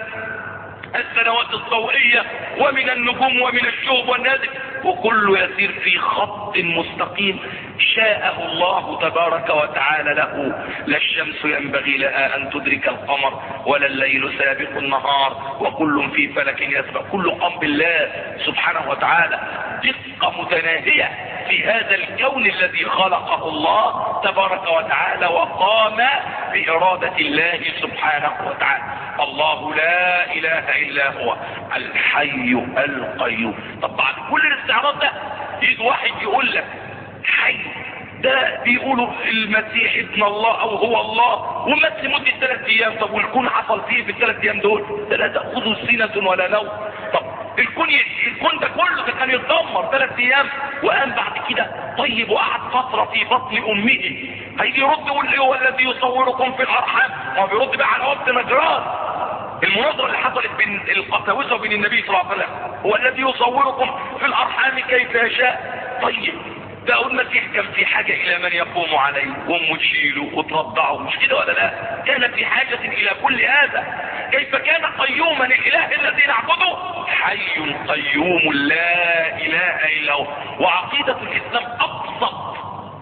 السنوات الضوئية ومن النجوم ومن الشهب والنازل، وكله يسير في خط مستقيم شاءه الله تبارك وتعالى له. لا الشمس ينبغي لها ان تدرك القمر ولا الليل سابق النهار وكل في فلك يسبح. كل قام بالله سبحانه وتعالى. دقة متناهية في هذا الكون الذي خلقه الله تبارك وتعالى وقام بإرادة الله سبحانه وتعالى. الله لا اله الا هو الحي القيوم. طب بعد كل الاستعراض ده يجي واحد يقول لك حي، ده بيقولوا المسيح ابن الله او هو الله ومات لمدة 3 ايام. طب والكون حصل فيه في ال3 ايام دول؟ لا تأخذه سنة ولا نوم. طب الكون ده كله ده كان يتدمر 3 ايام وقام بعد كده طيب وقعد فترة في بطن امه. هيجي يرد يقول ايه؟ هو الذي يصوركم في الارحام. هو بيرد بقى على وقت نجران، المناظرة اللي حصلت بين القساوسة وبين النبي صلى الله عليه وسلم. هو الذي يصوركم في الارحام كيف يشاء. طيب ده المسيح كان في حاجة الى من يقوم عليه وام تشيله وترضعه، مش كده ولا لا؟ كان في حاجة الى كل هذا. كيف كان قيوما الاله الذي نعبده؟ حي قيوم لا اله الا هو. وعقيدة الاسلام ابسط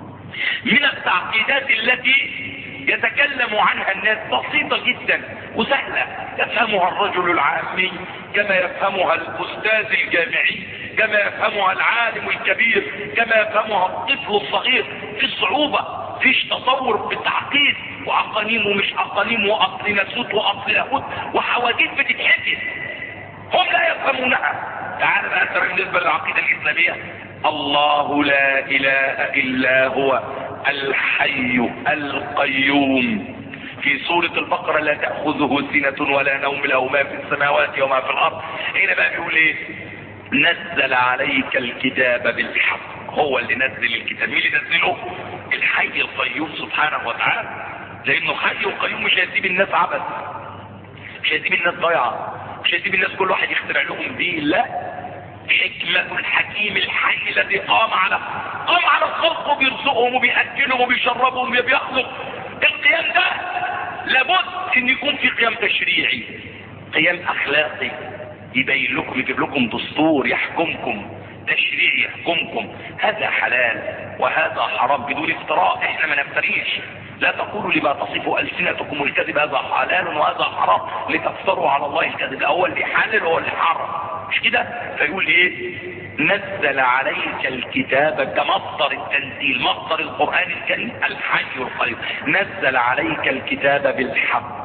من التعقيدات التي يتكلم عنها الناس، بسيطة جدا وسهلة يفهمها الرجل العامي كما يفهمها الاستاذ الجامعي، كما يفهمها العالم الكبير، كما يفهمها الطفل الصغير. في صعوبة، فيش تصور بالتعقيد واقانيم ومش اقانيم واصل نسوت واصل لاهوت وحواديت بتتحدث، هم لا يفهمونها. تعال بقى ترى بالنسبة للعقيدة الاسلامية، الله لا اله الا هو الحي القيوم. في سورة البقرة لا تأخذه سنة ولا نوم، له ما في السماوات وما في الارض. هنا بقى بيقول ايه؟ نزل عليك الكتاب بالحق. هو اللي نزل الكتاب. مين اللي نزله؟ الحي القيوم سبحانه وتعالى. لانه حي وقيوم مش هيسيب الناس عبث، مش هيسيب الناس ضيعة، مش هيسيب الناس كل واحد يخترع لهم دين. لا، حكمة الحكيم الحي الذي قام على الخلق وبيرزقهم وبيأكلهم وبيشربهم وبيخلق. القيام ده لابد ان يكون في قيام تشريعي، قيام اخلاقي، يبين لكم، يجيب لكم دستور يحكمكم، تشريع يحكمكم. هذا حلال وهذا حرام بدون افتراء. احنا ما نفتريش. لا تقولوا لما تصف ألسنتكم الكذب هذا حلال وهذا حرام لتفتروا على الله الكذب. هو اللي حلال وهو اللي حرام، مش كده؟ فيقول ايه؟ نزل عليك الكتاب كمصدر التنزيل، مصدر القرآن الكريم الحي القيوم. نزل عليك الكتاب بالحق.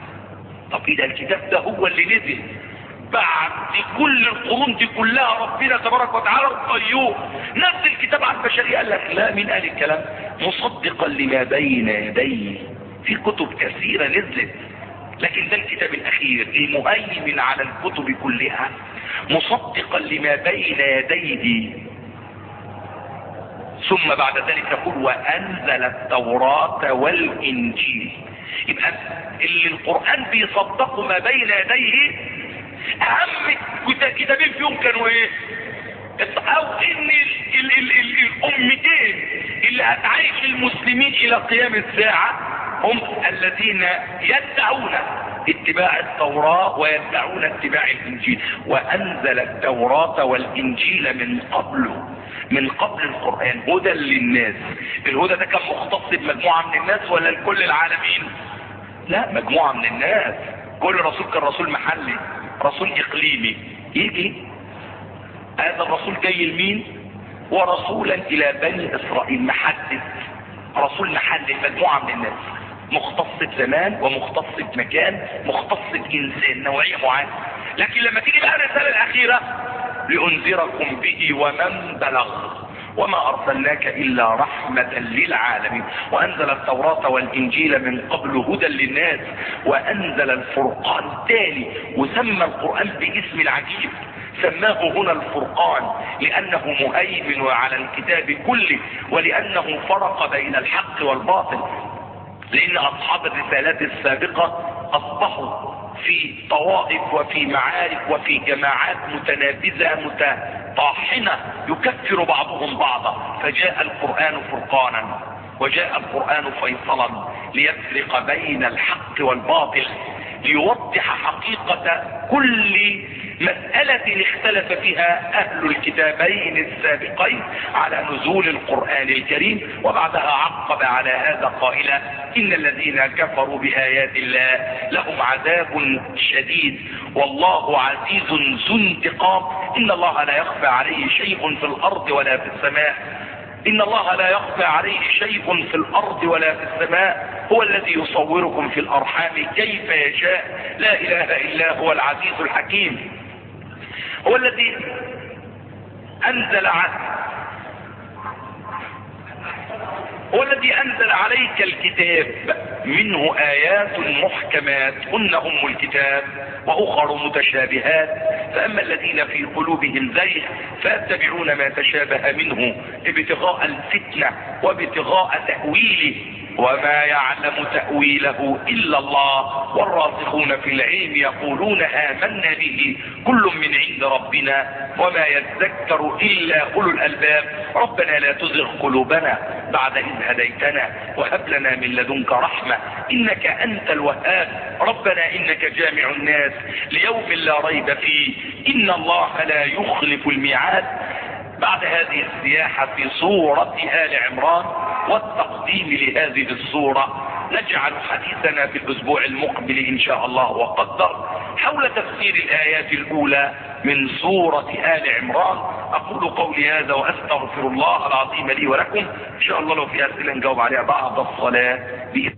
طب اذا الكتاب ده هو اللي نزل بعد كل القرون دي كلها، ربنا تبارك وتعالى القيوم نزل الكتاب على البشرية. قال لك لا، من قال الكلام؟ مصدقا لما بين يديه. في كتب كثيرة نزلت، لكن ده الكتاب الاخير المهيمن على الكتب كلها، مصدقا لما بين يديه. ثم بعد ذلك يقول وانزل التوراة والانجيل. يبقى اللي القرآن بيصدقوا ما بين يديه اهم كتابين فيهم كانوا ايه؟ او ان الامتين اللي هتعيش المسلمين الى قيام الساعة هم الذين يدعون اتباع التوراة ويدعون اتباع الانجيل. وانزل التوراة والانجيل من قبل القرآن هدى للناس. الهدى ده كان مختص بمجموعة من الناس ولا لكل العالمين؟ لا، مجموعة من الناس. كل رسول كان رسول محلي، رسول اقليمي. يجي هذا الرسول جاي لمين؟ ورسولا الى بني اسرائيل، محدد، رسول محلي، مجموعة من الناس، مختص بزمان ومختص بمكان، مختص بإنسان، نوعية معينة. لكن لما تيجي بقى الرسالة الأخيرة، لأنذركم به ومن بلغ وما أرسلناك إلا رحمة للعالمين. وأنزل التوراة والإنجيل من قبل هدى للناس، وأنزل الفرقان التالي، وسمى القرآن باسم العجيب، سماه هنا الفرقان لأنه مهيمن على الكتاب كله، ولأنه فرق بين الحق والباطل. لأن أصحاب الرسالات السابقة أصبحوا في طوائف وفي معارك وفي جماعات متنافذة متطاحنة يكفر بعضهم بعضا، فجاء القرآن فرقانا وجاء القرآن فيصلا ليفرق بين الحق والباطل، ليوضح حقيقة كل مسألة اختلف فيها أهل الكتابين السابقين على نزول القرآن الكريم. وبعدها عقب على هذا قائلا: إن الذين كفروا بآيات الله لهم عذاب شديد والله عزيز ذو انتقام. إن الله لا يخفى عليه شيء في الأرض ولا في السماء. إن الله لا يخفى عليه شيء في الأرض ولا في السماء. هو الذي يصوركم في الأرحام كيف يشاء. لا إله إلا هو العزيز الحكيم. هو الذي أنزل عليك الكتاب منه آيات محكمات هن أم الكتاب وأخر متشابهات، فأما الذين في قلوبهم زيغ فيتبعون ما تشابه منه ابتغاء الفتنة وابتغاء تأويله وما يعلم تأويله إلا الله والراسخون في العلم يقولون آمنا به كل من عند ربنا وما يذكر إلا أولو الألباب. ربنا لا تزغ قلوبنا بعد إذ هديتنا وهب لنا من لدنك رحمة إنك أنت الوهاب. ربنا إنك جامع الناس ليوم لا ريب فيه إن الله لا يخلف الميعاد. بعد هذه السياحة في سورة آل عمران والتقديم لهذه السورة، نجعل حديثنا في الأسبوع المقبل إن شاء الله وقدر حول تفسير الآيات الأولى من سورة آل عمران. أقول قولي هذا وأستغفر الله العظيم لي ولكم. إن شاء الله لو في أسئلة نجاوب عليها بعد الصلاة بإذن